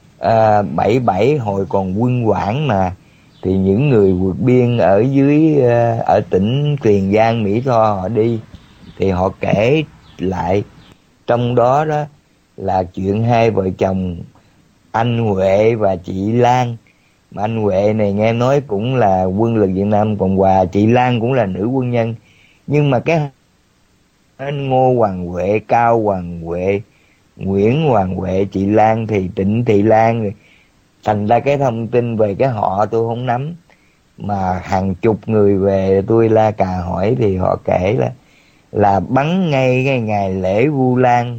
[SPEAKER 2] 77 hồi còn quân quản mà. Thì những người vượt biên ở dưới ở tỉnh Tiền Giang, Mỹ Tho họ đi thì họ kể lại, trong đó đó là chuyện hai vợ chồng anh Huệ và chị Lan. Mà anh Huệ này nghe nói cũng là quân lực Việt Nam Cộng Hòa, chị Lan cũng là nữ quân nhân. Nhưng mà cái anh Ngô Hoàng Huệ, Cao Hoàng Huệ, Nguyễn Hoàng Huệ, chị Lan thì Trịnh Thị Lan, thành ra cái thông tin về cái họ tôi không nắm. Mà hàng chục người về tôi la cà hỏi thì họ kể là bắn ngay cái ngày lễ Vu Lan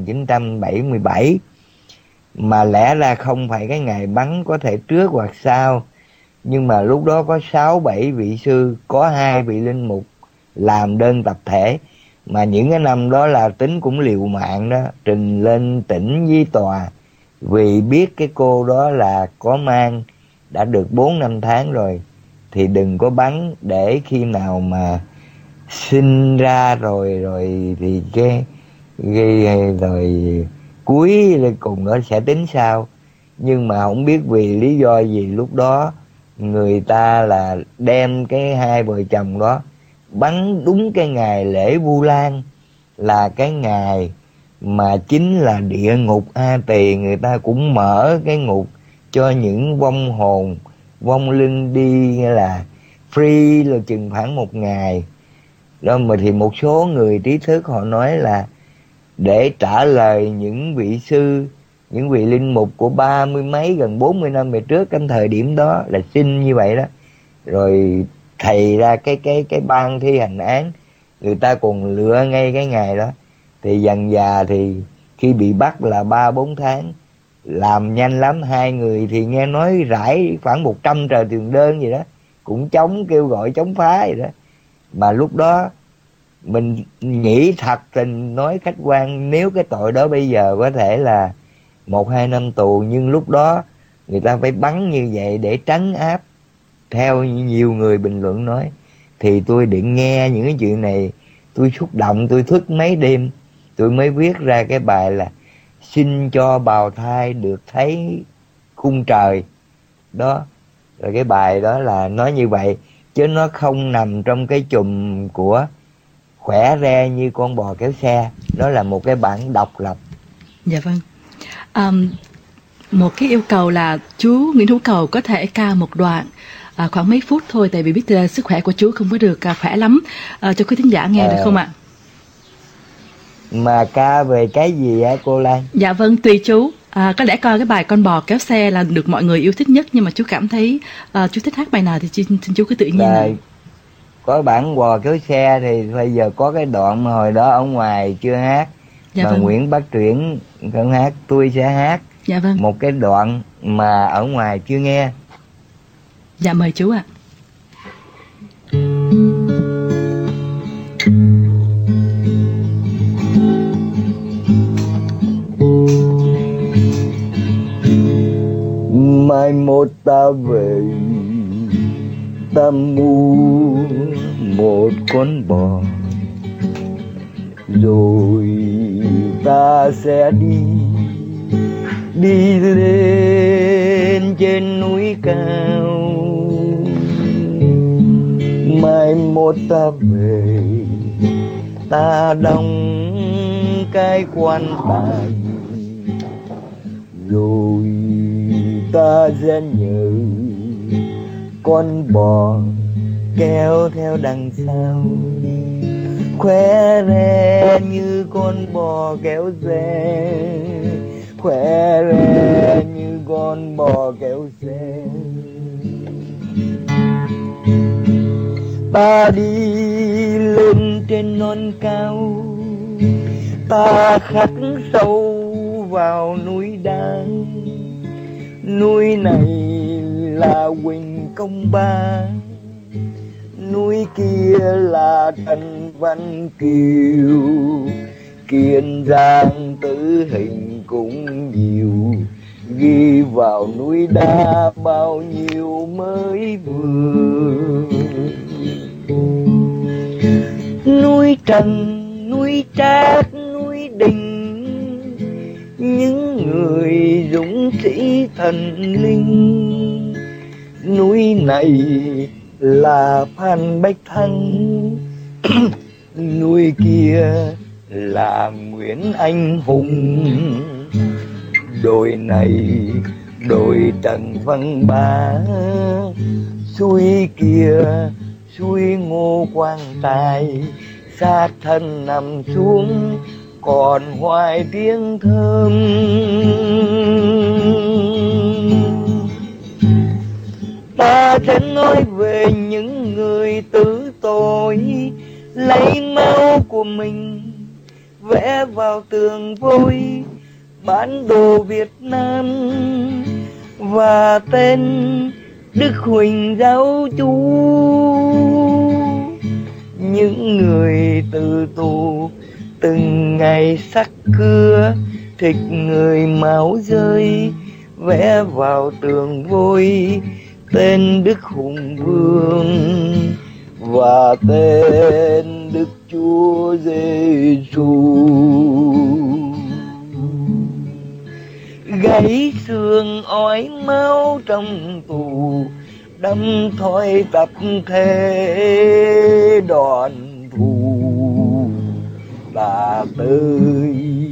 [SPEAKER 2] 1977. Mà lẽ ra không phải cái ngày bắn, có thể trước hoặc sau. Nhưng mà lúc đó có 6-7 vị sư, có 2 vị linh mục làm đơn tập thể. Mà những cái năm đó là tính cũng liều mạng đó, trình lên tỉnh với tòa. Vì biết cái cô đó là có mang, đã được 4-5 tháng rồi, thì đừng có bắn, để khi nào mà sinh ra rồi thì cái rồi cuối cùng nó sẽ tính sao. Nhưng mà không biết vì lý do gì lúc đó người ta là đem cái hai vợ chồng đó bắn đúng cái ngày lễ Vu Lan, là cái ngày mà chính là địa ngục A Tỳ. Người ta cũng mở cái ngục cho những vong hồn, vong linh đi, nghĩa là free, là chừng khoảng 1 ngày đó. Mà thì một số người trí thức họ nói là để trả lời những vị sư, những vị linh mục của 30 mấy gần 40 năm về trước, cái thời điểm đó là xin như vậy đó. Rồi thầy ra cái ban thi hành án, người ta còn lựa ngay cái ngày đó. Thì dần dà thì khi bị bắt là 3-4 tháng, làm nhanh lắm. 2 người thì nghe nói rải khoảng 100 tờ tiền đơn gì đó, cũng chống, kêu gọi chống phá gì đó. Mà lúc đó mình nghĩ thật tình nói khách quan, nếu cái tội đó bây giờ có thể là 1-2 năm tù, nhưng lúc đó người ta phải bắn như vậy để trấn áp, theo nhiều người bình luận nói. Thì tôi định nghe những cái chuyện này, tôi xúc động, tôi thức mấy đêm tôi mới viết ra cái bài là xin cho bào thai được thấy khung trời đó. Rồi cái bài đó là nói như vậy, chứ nó không nằm trong cái chùm của khỏe re như con bò kéo xe. Đó là một cái bản độc lập.
[SPEAKER 1] Dạ vâng. Một cái yêu cầu là chú Nguyễn Hữu Cầu có thể ca một đoạn khoảng mấy phút thôi, tại vì biết sức khỏe của chú không có được khỏe lắm, cho quý thính giả nghe được không ạ?
[SPEAKER 2] Mà ca về cái gì á cô Lan?
[SPEAKER 1] Dạ vâng, tùy chú. Có lẽ coi cái bài Con bò kéo xe là được mọi người yêu thích nhất, nhưng mà chú cảm thấy chú thích hát bài nào thì xin chú cứ tự nhiên
[SPEAKER 2] Là
[SPEAKER 1] nào.
[SPEAKER 2] có bản bò kéo xe thì bây giờ có cái đoạn mà hồi đó ở ngoài chưa hát,
[SPEAKER 1] Dạ
[SPEAKER 2] mà
[SPEAKER 1] vâng.
[SPEAKER 2] Nguyễn Bá Truyển không hát, tôi sẽ hát
[SPEAKER 1] Dạ vâng.
[SPEAKER 2] một cái đoạn mà ở ngoài chưa nghe.
[SPEAKER 1] Dạ mời chú ạ.
[SPEAKER 2] Mai một ta về, ta mua một con bò, rồi ta sẽ đi lên trên núi cao. Mai một ta về, ta đóng cái quan tài, rồi ta sẽ nhờ con bò kéo theo đằng sau, khỏe re như con bò kéo xe, khỏe re như con bò kéo xe. Ta đi lên trên non cao, ta khắc sâu vào núi đá. Núi này là Huỳnh Công Ba, núi kia là Trần Văn Kiều, Kiên Giang Tử Hình cũng nhiều, ghi vào núi đá bao nhiêu mới vừa. Núi Trần, núi Trác, núi Đình, những người dũng sĩ thần linh. Núi này là Phan Bách Thăng, núi kia là Nguyễn Anh Hùng. Đồi này đồi Trần Văn Bá, suối kia suối Ngô Quang Tài, xác thân nằm xuống còn hoài tiếng thơm. Ta sẽ nói về những người tử tội, lấy máu của mình vẽ vào tường vôi bản đồ Việt Nam và tên Đức Huỳnh giáo chủ. Những người tử tù từng ngày sắc cưa, thịt người máu rơi vẽ vào tường vôi tên Đức Hùng Vương và tên Đức Chúa Giêsu. Gãy xương ói máu trong tù, đâm thoi tập thế đòn thù đã tới.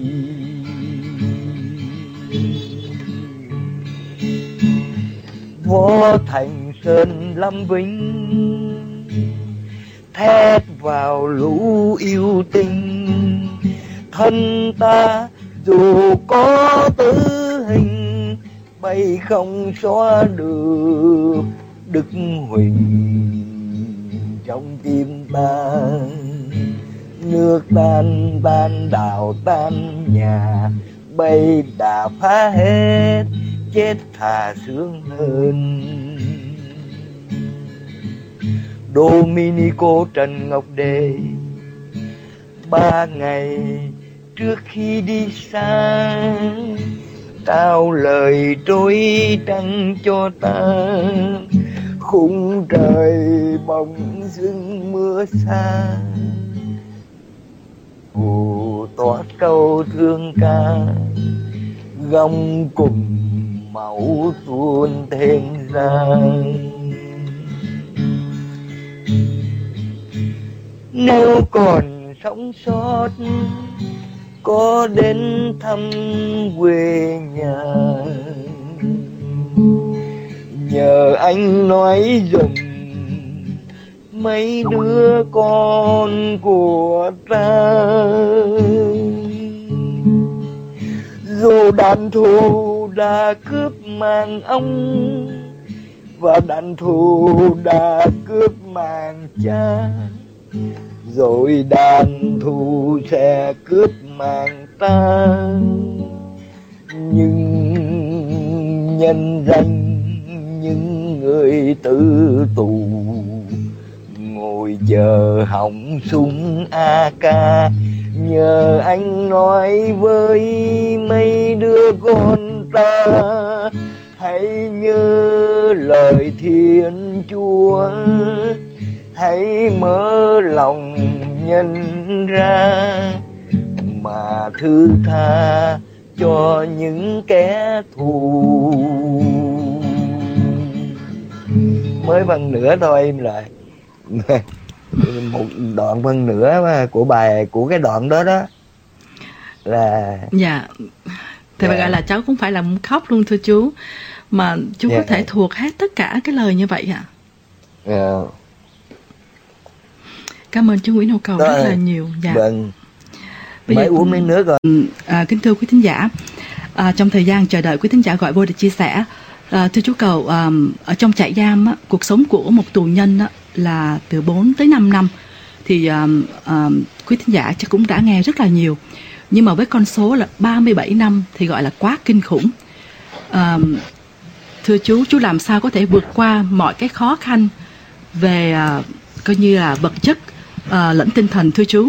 [SPEAKER 2] Võ Thành Sơn Lâm Vinh thét vào lũ yêu tinh, thân ta dù có tử hình bay không xóa được Đức Huỳnh trong tim ta. Nước tan tan đảo tan nhà, bay đã phá hết chết thà sướng hơn. Dominico Trần Ngọc Đề 3 ngày trước khi đi xa, trao lời trôi trăng cho ta. Khung trời bỗng dưng mưa xa, phù toát câu thương ca, gông cùng máu tuôn thêm ra. Nếu còn sống sót có đến thăm quê nhà, nhờ anh nói dùm mấy đứa con của ta. Dù đàn thù đã cướp mạng ông và đàn thù đã cướp mạng cha, rồi đàn thù sẽ cướp mạng ta. Nhưng nhân danh những người tử tù ngồi chờ họng súng AK, nhờ anh nói với mấy đứa con ta, hãy nhớ lời Thiên Chúa, hãy mở lòng nhân ra mà thứ tha cho những kẻ thù. Mới phần nữa thôi em lại một đoạn phân nữa của bài, của cái đoạn đó đó là
[SPEAKER 1] Dạ. Thì bà gọi là cháu cũng phải là muốn khóc luôn thưa chú. Mà chú có thể thuộc hết tất cả cái lời như vậy hả? Cảm ơn chú Nguyễn Hữu Cầu rất là nhiều. Dạ.
[SPEAKER 2] Vâng.
[SPEAKER 1] Bây
[SPEAKER 2] Mới
[SPEAKER 1] giờ,
[SPEAKER 2] uống miếng nước rồi.
[SPEAKER 1] Kính thưa quý thính giả, trong thời gian chờ đợi quý thính giả gọi vô để chia sẻ, thưa chú Cầu, ở trong trại giam á, cuộc sống của một tù nhân á, là từ 4 tới 5 năm. Thì quý thính giả chắc cũng đã nghe rất là nhiều. Nhưng mà với con số là 37 năm thì gọi là quá kinh khủng. Thưa chú làm sao có thể vượt qua mọi cái khó khăn về coi như là vật chất lẫn tinh thần thưa chú?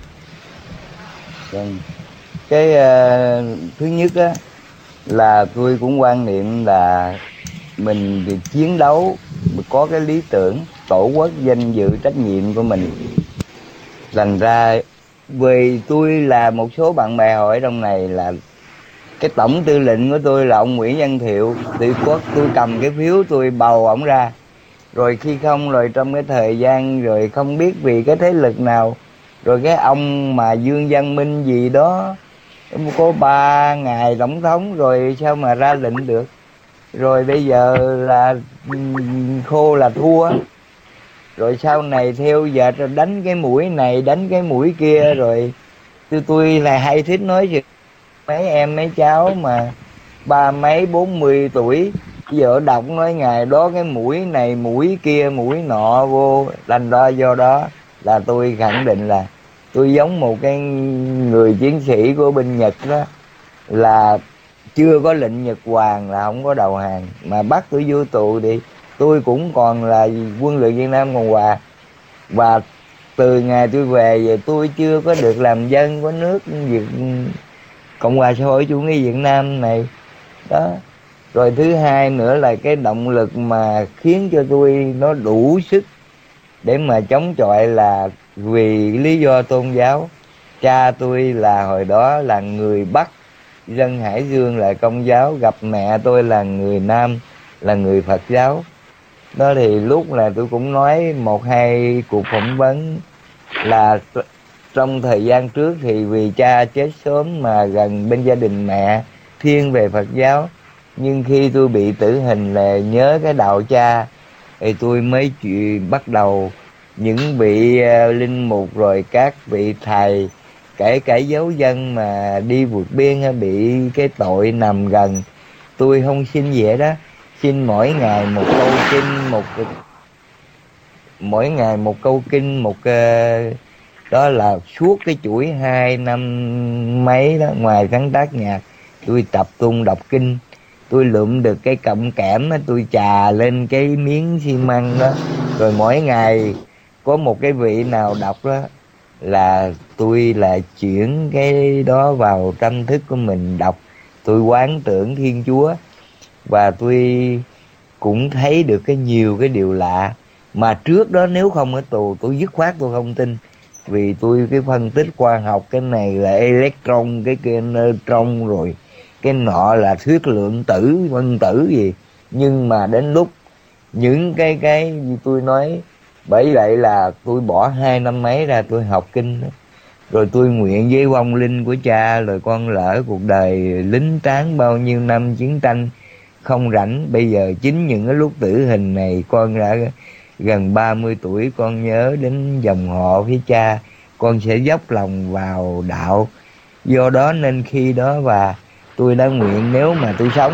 [SPEAKER 2] Cái thứ nhất á, là tôi cũng quan niệm là mình thì chiến đấu, mình có cái lý tưởng tổ quốc, danh dự, trách nhiệm của mình. Thành ra vì tôi là một số bạn bè hỏi trong này là cái tổng tư lệnh của tôi là ông Nguyễn Văn Thiệu, tôi cầm cái phiếu tôi bầu ổng ra. Rồi khi không, rồi trong cái thời gian rồi không biết vì cái thế lực nào, rồi cái ông mà Dương Văn Minh gì đó có 3 ngày tổng thống rồi sao mà ra lệnh được. Rồi bây giờ là khô là thua. Rồi sau này theo giờ đánh cái mũi này đánh cái mũi kia. Rồi tôi là hay thích nói chuyện mấy em mấy cháu mà 30 40 tuổi, giờ đọc nói ngày đó cái mũi này mũi kia mũi nọ vô. Thành ra do đó là tôi khẳng định là tôi giống một cái người chiến sĩ của binh Nhật đó, là chưa có lệnh Nhật Hoàng là không có đầu hàng. Mà bắt tôi vô tù thì tôi cũng còn là quân lực Việt Nam Cộng Hòa. Và từ ngày tôi về tôi chưa có được làm dân của nước Cộng hòa xã hội chủ nghĩa Việt Nam này đó. Rồi thứ hai nữa là cái động lực mà khiến cho tôi nó đủ sức để mà chống chọi là vì lý do tôn giáo. Cha tôi là hồi đó là người Bắc, dân Hải Dương là Công giáo, gặp mẹ tôi là người Nam là người Phật giáo đó. Thì lúc là tôi cũng nói 1-2 cuộc phỏng vấn là trong thời gian trước thì vì cha chết sớm mà gần bên gia đình mẹ thiên về Phật giáo. Nhưng khi tôi bị tử hình là nhớ cái đạo cha thì tôi mới bắt đầu những vị linh mục rồi các vị thầy, kể cả giáo dân mà đi vượt biên bị cái tội nằm gần. Tôi không xin gì hết đó, xin mỗi ngày một câu kinh, mỗi ngày một câu kinh, đó là suốt cái chuỗi 2 năm mấy đó. Ngoài sáng tác nhạc tôi tập trung đọc kinh, tôi lượm được cái cọng kẽm tôi chà lên cái miếng xi măng đó. Rồi mỗi ngày có một cái vị nào đọc đó là tôi là chuyển cái đó vào tâm thức của mình đọc. Tôi quán tưởng Thiên Chúa và tôi cũng thấy được nhiều cái điều lạ mà trước đó nếu không ở tù tôi dứt khoát tôi không tin. Vì tôi cái phân tích khoa học, cái này là electron, cái kia neutron, rồi cái nọ là thuyết lượng tử, phân tử gì. Nhưng mà đến lúc những cái như tôi nói, bởi vậy là tôi bỏ 2 năm mấy ra tôi học kinh đó. Rồi tôi nguyện với vong linh của cha, rồi con lỡ cuộc đời lính tán bao nhiêu năm chiến tranh không rảnh. Bây giờ chính những cái lúc tử hình này con đã gần 30 tuổi con nhớ đến dòng họ phía cha, con sẽ dốc lòng vào đạo. Do đó nên khi đó và tôi đã nguyện nếu mà tôi sống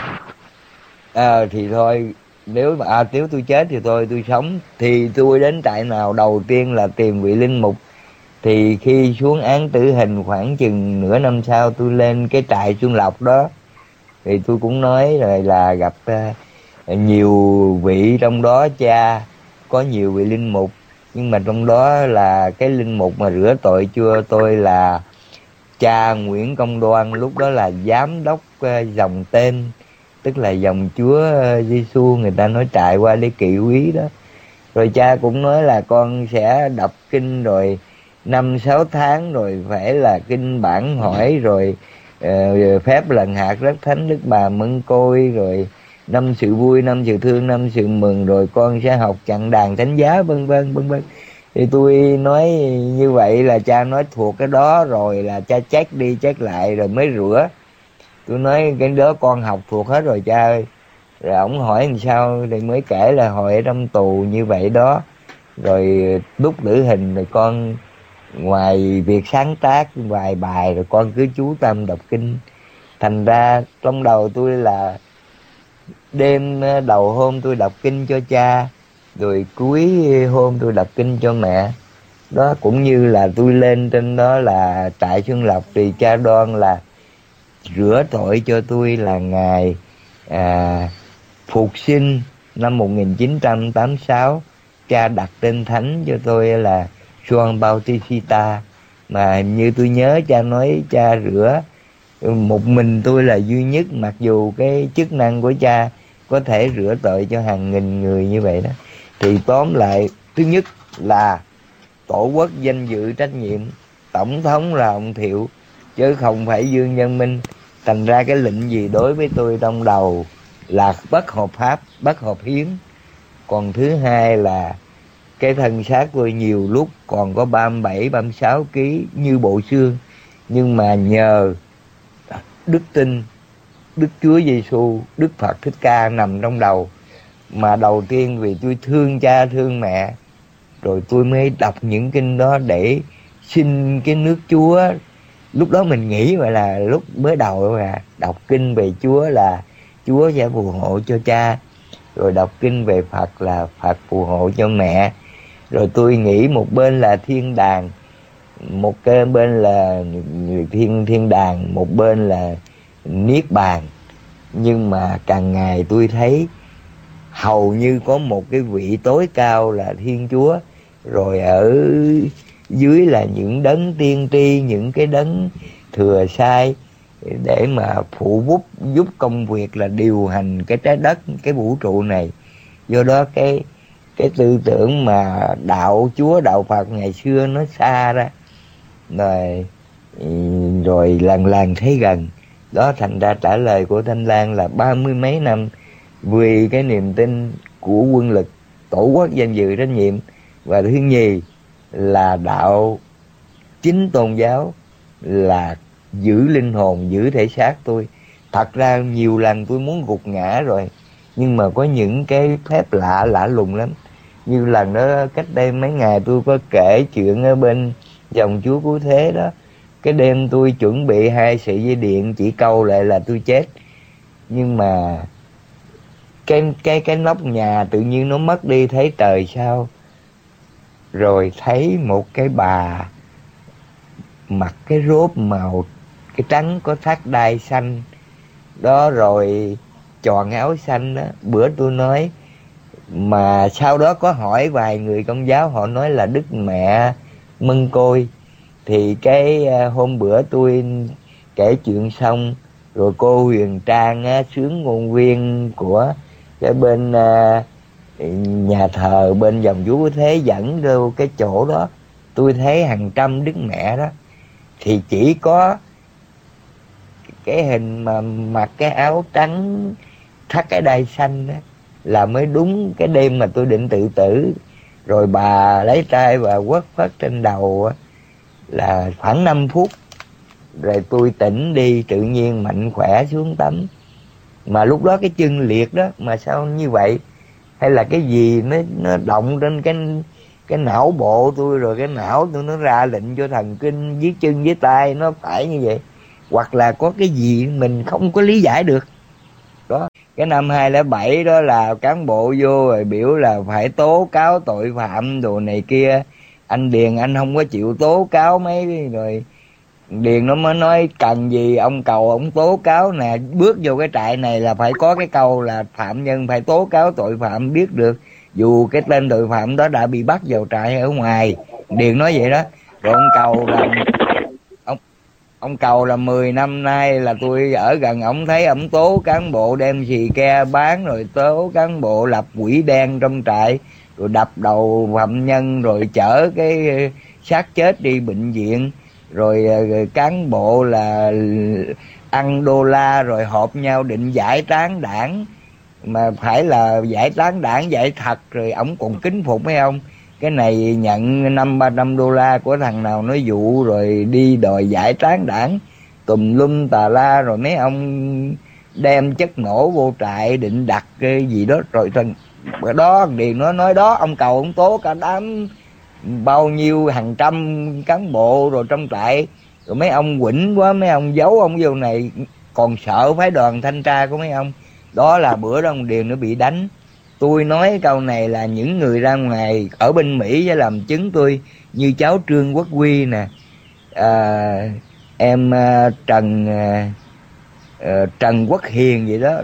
[SPEAKER 2] thì thôi, nếu tôi chết thì thôi, tôi sống thì tôi đến trại nào đầu tiên là tìm vị linh mục. Thì khi xuống án tử hình khoảng chừng nửa năm sau, tôi lên cái trại Xuân Lộc đó, thì tôi cũng nói rồi là gặp nhiều vị trong đó cha, có nhiều vị linh mục, nhưng mà trong đó là cái linh mục mà rửa tội cho tôi là cha Nguyễn Công Đoan, lúc đó là giám đốc dòng tên, tức là dòng Chúa Giêsu, người ta nói trại qua để kỵ quý đó. Rồi cha cũng nói là con sẽ đọc kinh rồi 5-6 tháng rồi phải là kinh bản hỏi, rồi phép lần hạt rất thánh Đức Bà Mân Côi, rồi năm sự vui, năm sự thương, năm sự mừng, rồi con sẽ học chặn đàn thánh giá, vân vân vân vân. Thì tôi nói như vậy là cha nói thuộc cái đó rồi, là cha check đi check lại rồi mới rửa. Tôi nói cái đó con học thuộc hết rồi cha ơi. Rồi ổng hỏi làm sao thì mới kể là hồi ở trong tù như vậy đó. Rồi lúc tử hình rồi con ngoài việc sáng tác vài bài rồi con cứ chú tâm đọc kinh. Thành ra trong đầu tôi là đêm đầu hôm tôi đọc kinh cho cha, rồi cuối hôm tôi đọc kinh cho mẹ. Đó cũng như là tôi lên trên đó là trại Xuân Lộc thì cha Đoan là rửa tội cho tôi là ngày phục sinh năm 1986. Cha đặt tên thánh cho tôi là Juan Bautista, mà như tôi nhớ cha nói cha rửa một mình tôi là duy nhất, mặc dù cái chức năng của cha có thể rửa tội cho hàng nghìn người như vậy đó. Thì tóm lại, thứ nhất là tổ quốc danh dự trách nhiệm, tổng thống là ông Thiệu chứ không phải Dương Văn Minh. Thành ra cái lệnh gì đối với tôi trong đầu là bất hợp pháp, bất hợp hiến. Còn thứ hai là cái thân xác tôi nhiều lúc còn có 37-36 kg như bộ xương, nhưng mà nhờ đức tin Đức Chúa Giêsu, Đức Phật Thích Ca nằm trong đầu. Mà đầu tiên vì tôi thương cha thương mẹ, rồi tôi mới đọc những kinh đó để xin cái nước Chúa. Lúc đó mình nghĩ vậy là lúc mới đầu mà đọc kinh về Chúa là Chúa sẽ phù hộ cho cha, rồi đọc kinh về Phật là Phật phù hộ cho mẹ. Rồi tôi nghĩ một bên là thiên đàng, một cái bên là thiên đàng, một bên là niết bàn. Nhưng mà càng ngày tôi thấy hầu như có một cái vị tối cao là Thiên Chúa, rồi ở dưới là những đấng tiên tri, những cái đấng thừa sai để mà phụ giúp công việc là điều hành cái trái đất, cái vũ trụ này. Do đó cái tư tưởng mà đạo Chúa, đạo Phật ngày xưa nó xa ra, rồi lần lần thấy gần. Đó, thành ra trả lời của Thanh Lan là 30 mấy năm vì cái niềm tin của quân lực, tổ quốc danh dự trách nhiệm. Và thứ nhì là đạo chính tôn giáo là giữ linh hồn, giữ thể xác tôi. Thật ra nhiều lần tôi muốn gục ngã rồi, nhưng mà có những cái phép lạ lùng lắm. Như lần đó cách đây mấy ngày tôi có kể chuyện ở bên dòng Chúa Cứu Thế đó. Cái đêm tôi chuẩn bị 2 sợi dây điện chỉ câu lại là tôi chết. Nhưng mà cái nóc nhà tự nhiên nó mất đi, thấy trời sao. Rồi thấy một cái bà mặc cái rốp màu cái trắng có thắt đai xanh đó, rồi tròn áo xanh đó. Bữa tôi nói, mà sau đó có hỏi vài người Công giáo, họ nói là Đức Mẹ Mân Côi. Thì cái hôm bữa tôi kể chuyện xong, rồi cô Huyền Trang sướng ngôn viên của cái bên nhà thờ bên dòng Chúa Thế dẫn vô cái chỗ đó, tôi thấy hàng trăm Đức Mẹ đó. Thì chỉ có cái hình mà mặc cái áo trắng thắt cái đai xanh đó là mới đúng cái đêm mà tôi định tự tử. Rồi bà lấy tay và quất phất trên đầu là khoảng 5 phút. Rồi tôi tỉnh đi, tự nhiên mạnh khỏe xuống tắm. Mà lúc đó cái chân liệt đó, mà sao như vậy? hay là cái gì nó động trên cái não bộ tôi, rồi cái não tôi nó ra lệnh cho thần kinh dưới chân dưới tay nó phải như vậy, hoặc là có cái gì mình không có lý giải được. Đó, cái năm 2007 đó là cán bộ vô rồi biểu là phải tố cáo tội phạm đồ này kia, anh Điền anh không có chịu tố cáo mấy, rồi Điền nó mới nói cần gì ông Cầu ông tố cáo nè, bước vô cái trại này là phải có cái câu là phạm nhân phải tố cáo tội phạm biết được, dù cái tên tội phạm đó đã bị bắt vào trại ở ngoài. Điền nói vậy đó. Rồi ông Cầu là 10 năm nay là tôi ở gần ổng, thấy ổng tố cán bộ đem xì ke bán, rồi tố cán bộ lập quỹ đen trong trại, rồi đập đầu phạm nhân, rồi chở cái xác chết đi bệnh viện, rồi cán bộ là ăn đô la rồi họp nhau định giải tán đảng, mà phải là giải tán đảng giải thật, rồi ổng còn kính phục mấy ông. Cái này nhận $500 của thằng nào nói dụ rồi đi đòi giải tán đảng tùm lum tà la, rồi mấy ông đem chất nổ vô trại định đặt cái gì đó, rồi thằng đó Điền nó nói đó, ông Cầu ông tố cả đám bao nhiêu hàng trăm cán bộ rồi trong trại, rồi mấy ông quỉnh quá, mấy ông giấu ông vô này, còn sợ phái đoàn thanh tra của mấy ông. Đó là bữa đó ông Điền nó bị đánh. Tôi nói câu này là những người ra ngoài ở bên Mỹ sẽ làm chứng tôi, như cháu Trương Quốc Huy nè, em Trần Quốc Hiền vậy đó,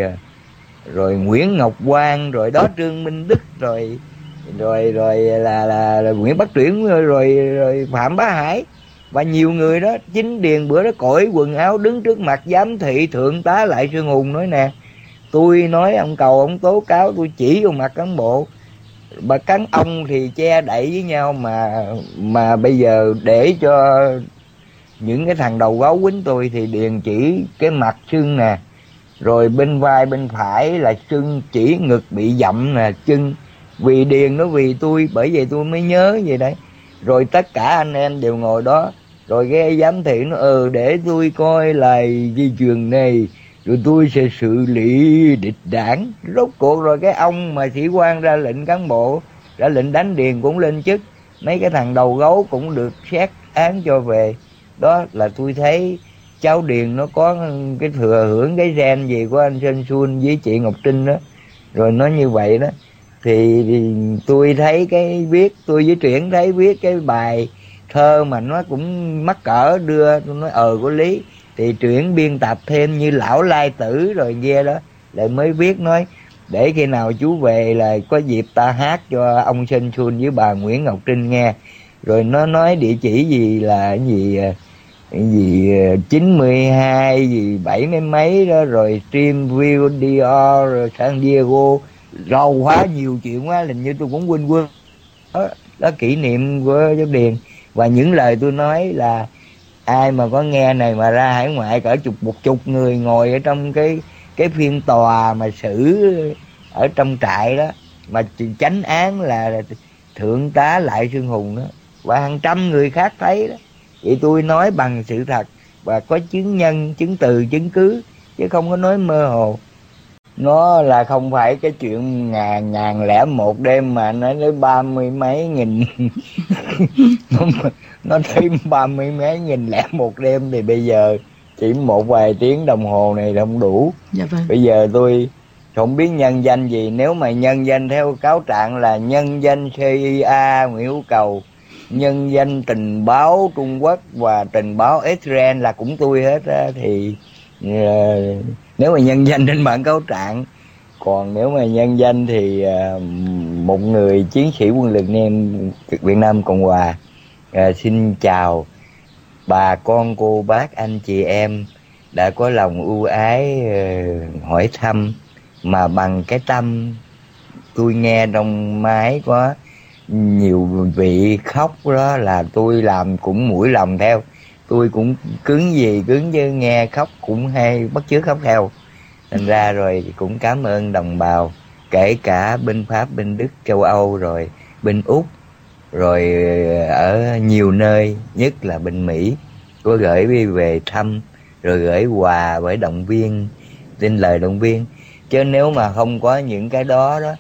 [SPEAKER 2] rồi Nguyễn Ngọc Quang, rồi đó Trương Minh Đức, rồi là Nguyễn Bắc Truyển, rồi Phạm Bá Hải và nhiều người đó. Chính Điền bữa đó cởi quần áo đứng trước mặt giám thị thượng tá Lại Xuân Hùng nói nè, tôi nói ông Cầu ông tố cáo, tôi chỉ vào mặt cán bộ, bà cán ông thì che đậy với nhau, mà bây giờ để cho những cái thằng đầu gấu quýnh tôi thì Điền chỉ cái mặt sưng nè, rồi bên vai bên phải là sưng, chỉ ngực bị dặm nè, chân. Vì Điền nó vì tôi, bởi vậy tôi mới nhớ vậy đấy. Rồi tất cả anh em đều ngồi đó, rồi cái giám thị nó để tôi coi lại di truyền này, rồi tôi sẽ xử lý địch đảng. Rốt cuộc rồi cái ông mà sĩ quan ra lệnh cán bộ, ra lệnh đánh Điền cũng lên chức, mấy cái thằng đầu gấu cũng được xét án cho về. Đó là tôi thấy cháu Điền nó có cái thừa hưởng cái gen gì của anh Sơn Xuân với chị Ngọc Trinh đó, rồi nó như vậy đó. Thì tôi thấy cái viết, tôi với Truyển thấy viết cái bài thơ mà nó cũng mắc cỡ, đưa tôi nói có lý, thì Truyển biên tập thêm như Lão Lai Tử rồi kia đó, lại mới viết nói để khi nào chú về là có dịp ta hát cho ông Sơn Xuân với bà Nguyễn Ngọc Trinh nghe. Rồi nó nói địa chỉ gì là cái gì 92 gì 70 mấy đó, rồi Streamview Dior, rồi San Diego, rầu quá nhiều chuyện quá, hình như tôi cũng quên đó kỷ niệm của cháu Điền. Và những lời tôi nói là ai mà có nghe này mà ra hải ngoại cỡ một chục người ngồi ở trong cái phiên tòa mà xử ở trong trại đó, mà chánh án là thượng tá Lại Xuân Hùng đó, và hàng trăm người khác thấy đó. Vậy tôi nói bằng sự thật và có chứng nhân, chứng từ, chứng cứ, chứ không có nói mơ hồ. Nó là không phải cái chuyện ngàn lẻ một đêm mà nó tới 30 mấy nghìn nó thêm 30 mấy nghìn lẻ một đêm, thì bây giờ chỉ một vài tiếng đồng hồ này không đủ.
[SPEAKER 1] Dạ vâng.
[SPEAKER 2] Bây giờ tôi không biết nhân danh gì, nếu mà nhân danh theo cáo trạng là nhân danh CIA Nguyễn Hữu Cầu, nhân danh tình báo Trung Quốc và tình báo Israel là cũng tôi hết á, thì nếu mà nhân danh trên bản cáo trạng. Còn nếu mà nhân danh thì một người chiến sĩ quân lực Việt Nam Cộng Hòa. Xin chào bà con cô bác anh chị em đã có lòng ưu ái hỏi thăm, mà bằng cái tâm tôi nghe trong máy có nhiều vị khóc đó, là tôi làm cũng mũi lòng theo, tôi cũng cứng chứ nghe khóc cũng hay bắt chước khóc theo. Thành ra rồi cũng cảm ơn đồng bào, kể cả bên Pháp, bên Đức, châu Âu, rồi bên Úc, rồi ở nhiều nơi, nhất là bên Mỹ, có gửi về thăm, rồi gửi quà với động viên, tin lời động viên. Chứ nếu mà không có những cái đó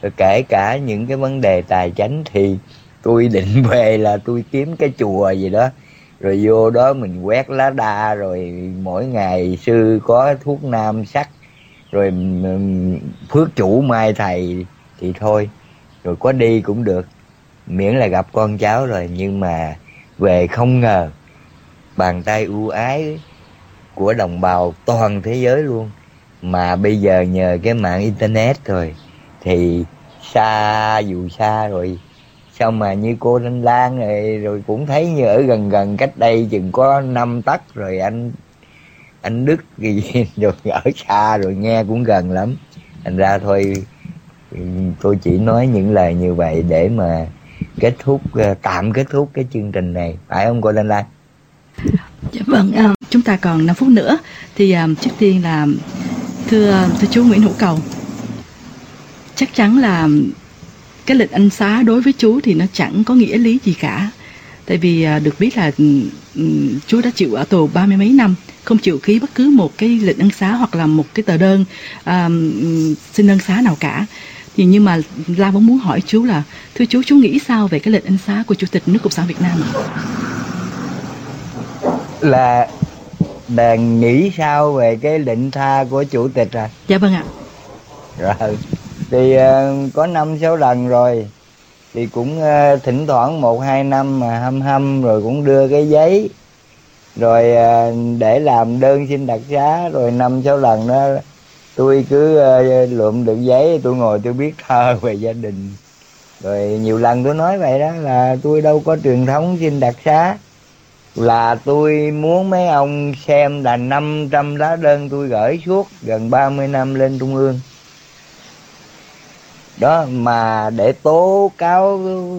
[SPEAKER 2] Rồi kể cả những cái vấn đề tài chánh thì tôi định về là tôi kiếm cái chùa gì đó, rồi vô đó mình quét lá đa, rồi mỗi ngày sư có thuốc nam sắc, rồi phước chủ mai thầy thì thôi, rồi có đi cũng được, miễn là gặp con cháu rồi. Nhưng mà về không ngờ bàn tay ưu ái của đồng bào toàn thế giới luôn, mà bây giờ nhờ cái mạng internet rồi thì xa dù xa rồi, sao mà như cô Thanh Lan này rồi cũng thấy như ở gần gần cách đây chừng có 5 tấc, rồi anh Đức gì rồi ở xa rồi nghe cũng gần lắm. Thành ra thôi, tôi chỉ nói những lời như vậy để mà tạm kết thúc cái chương trình này, phải không cô Thanh Lan?
[SPEAKER 1] Dạ vâng, chúng ta còn 5 phút nữa thì trước tiên là thưa chú Nguyễn Hữu Cầu, chắc chắn là cái lệnh ân xá đối với chú thì nó chẳng có nghĩa lý gì cả. Tại vì được biết là chú đã chịu ở tù 30 mấy năm, không chịu ký bất cứ một cái lệnh ân xá hoặc là một cái tờ đơn xin ân xá nào cả. Thì nhưng mà La vẫn muốn hỏi chú là, thưa chú nghĩ sao về cái lệnh ân xá của Chủ tịch nước Cộng sản Việt Nam ạ?
[SPEAKER 2] Là đang nghĩ sao về cái lệnh tha của chủ tịch à?
[SPEAKER 1] Dạ vâng ạ.
[SPEAKER 2] Rồi thì có 5-6 lần rồi, thì cũng thỉnh thoảng 1-2 năm mà hâm rồi cũng đưa cái giấy rồi để làm đơn xin đặc xá, rồi 5-6 lần đó tôi cứ lượm được giấy, tôi ngồi tôi viết thơ về gia đình. Rồi nhiều lần tôi nói vậy đó, là tôi đâu có truyền thống xin đặc xá, là tôi muốn mấy ông xem là 500 lá đơn tôi gửi suốt gần 30 năm lên Trung ương đó, mà để tố cáo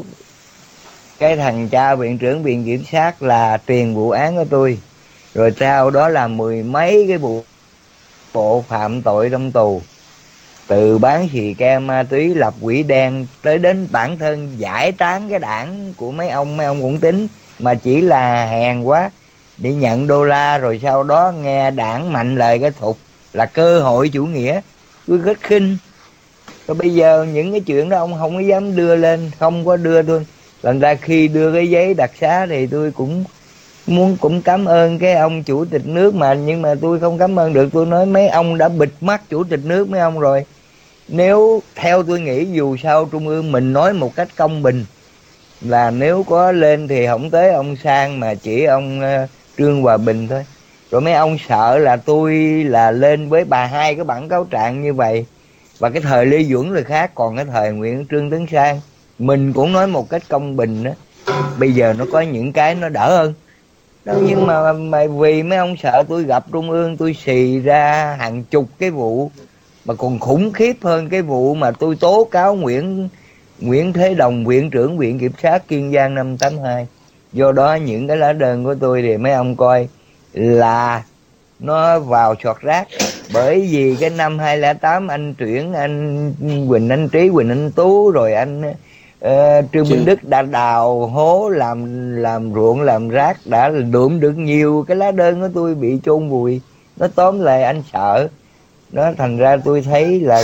[SPEAKER 2] cái thằng cha viện trưởng viện kiểm sát là truyền vụ án của tôi, rồi sau đó là 10 mấy cái bộ phạm tội trong tù, từ bán xì ke ma túy, lập quỹ đen, tới đến bản thân giải tán cái đảng của mấy ông cũng tính, mà chỉ là hèn quá đi nhận đô la, rồi sau đó nghe đảng mạnh lời cái thục là cơ hội chủ nghĩa, tôi rất khinh. Rồi bây giờ những cái chuyện đó ông không có dám đưa lên, không có đưa tôi. Lần ra khi đưa cái giấy đặc xá thì tôi cũng cảm ơn cái ông chủ tịch nước mà, nhưng mà tôi không cảm ơn được. Tôi nói mấy ông đã bịt mắt chủ tịch nước mấy ông rồi. Nếu theo tôi nghĩ, dù sao Trung ương mình nói một cách công bình, là nếu có lên thì không tới ông Sang mà chỉ ông Trương Hòa Bình thôi. Rồi mấy ông sợ là tôi là lên với bà hai cái bản cáo trạng như vậy, và cái thời Lê Duẩn rồi khác, còn cái thời Trương Tấn Sang mình cũng nói một cách công bình đó. Bây giờ nó có những cái nó đỡ hơn đó, nhưng mà vì mấy ông sợ tôi gặp Trung ương tôi xì ra hàng chục cái vụ mà còn khủng khiếp hơn cái vụ mà tôi tố cáo Nguyễn Thế Đồng, viện trưởng viện kiểm sát Kiên Giang năm 82. Do đó những cái lá đơn của tôi thì mấy ông coi là nó vào sọt rác. Bởi vì cái năm 2008 anh tuyển anh Quỳnh Anh Trí, Quỳnh Anh Tú, rồi anh Trương Minh Đức đã đào hố làm ruộng làm rác, đã lượm được nhiều cái lá đơn của tôi bị chôn vùi. Nó tóm lại anh sợ nó, thành ra tôi thấy là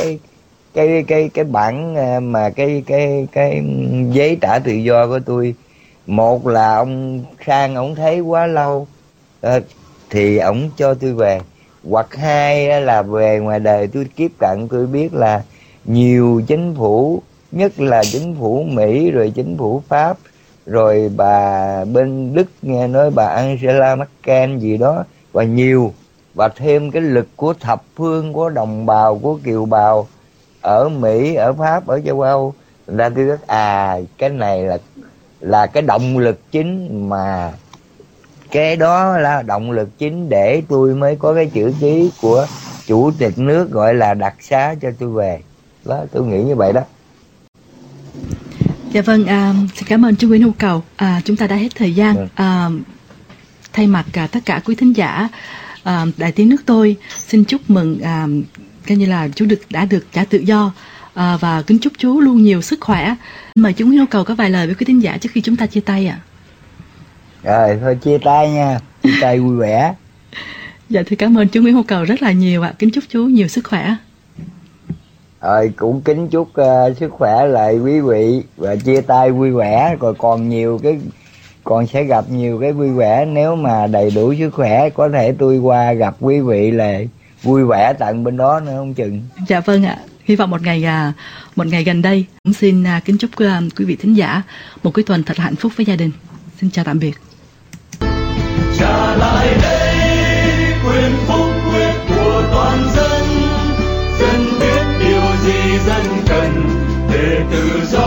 [SPEAKER 2] cái bản mà cái giấy trả tự do của tôi, một là ông Sang ổng thấy quá lâu thì ổng cho tôi về, hoặc hai là về ngoài đời tôi tiếp cận tôi biết là nhiều chính phủ, nhất là chính phủ Mỹ rồi chính phủ Pháp, rồi bà bên Đức nghe nói bà Angela Merkel gì đó, và nhiều, và thêm cái lực của thập phương, của đồng bào, của kiều bào ở Mỹ, ở Pháp, ở châu Âu. Thành ra tôi biết cái này là cái động lực chính, mà cái đó là động lực chính để tôi mới có cái chữ ký của chủ tịch nước gọi là đặc xá cho tôi về đó. Tôi nghĩ như vậy đó.
[SPEAKER 1] Dạ vâng, xin cảm ơn chú Nguyễn Hữu Cầu. Chúng ta đã hết thời gian. Thay mặt tất cả quý thính giả Đài Tiếng Nước Tôi xin chúc mừng coi như là chú đã được trả tự do, và kính chúc chú luôn nhiều sức khỏe. Mời chú Nguyễn Hữu Cầu có vài lời với quý thính giả trước khi chúng ta chia tay ạ.
[SPEAKER 2] Rồi thôi chia tay nha, chia tay vui vẻ.
[SPEAKER 1] Dạ thưa cảm ơn chú Nguyễn Hữu Cầu rất là nhiều ạ. Kính chúc chú nhiều sức khỏe.
[SPEAKER 2] Cũng kính chúc sức khỏe lại quý vị và chia tay vui vẻ, rồi còn sẽ gặp nhiều cái vui vẻ. Nếu mà đầy đủ sức khỏe có thể tôi qua gặp quý vị là vui vẻ tận bên đó nữa không chừng.
[SPEAKER 1] Dạ vâng ạ. Hy vọng một ngày gần đây cũng xin kính chúc quý vị thính giả một cuối tuần thật hạnh phúc với gia đình. Xin chào tạm biệt.
[SPEAKER 3] Trả lại đây quyền phúc quyết của toàn dân, dân biết điều gì dân cần để tự do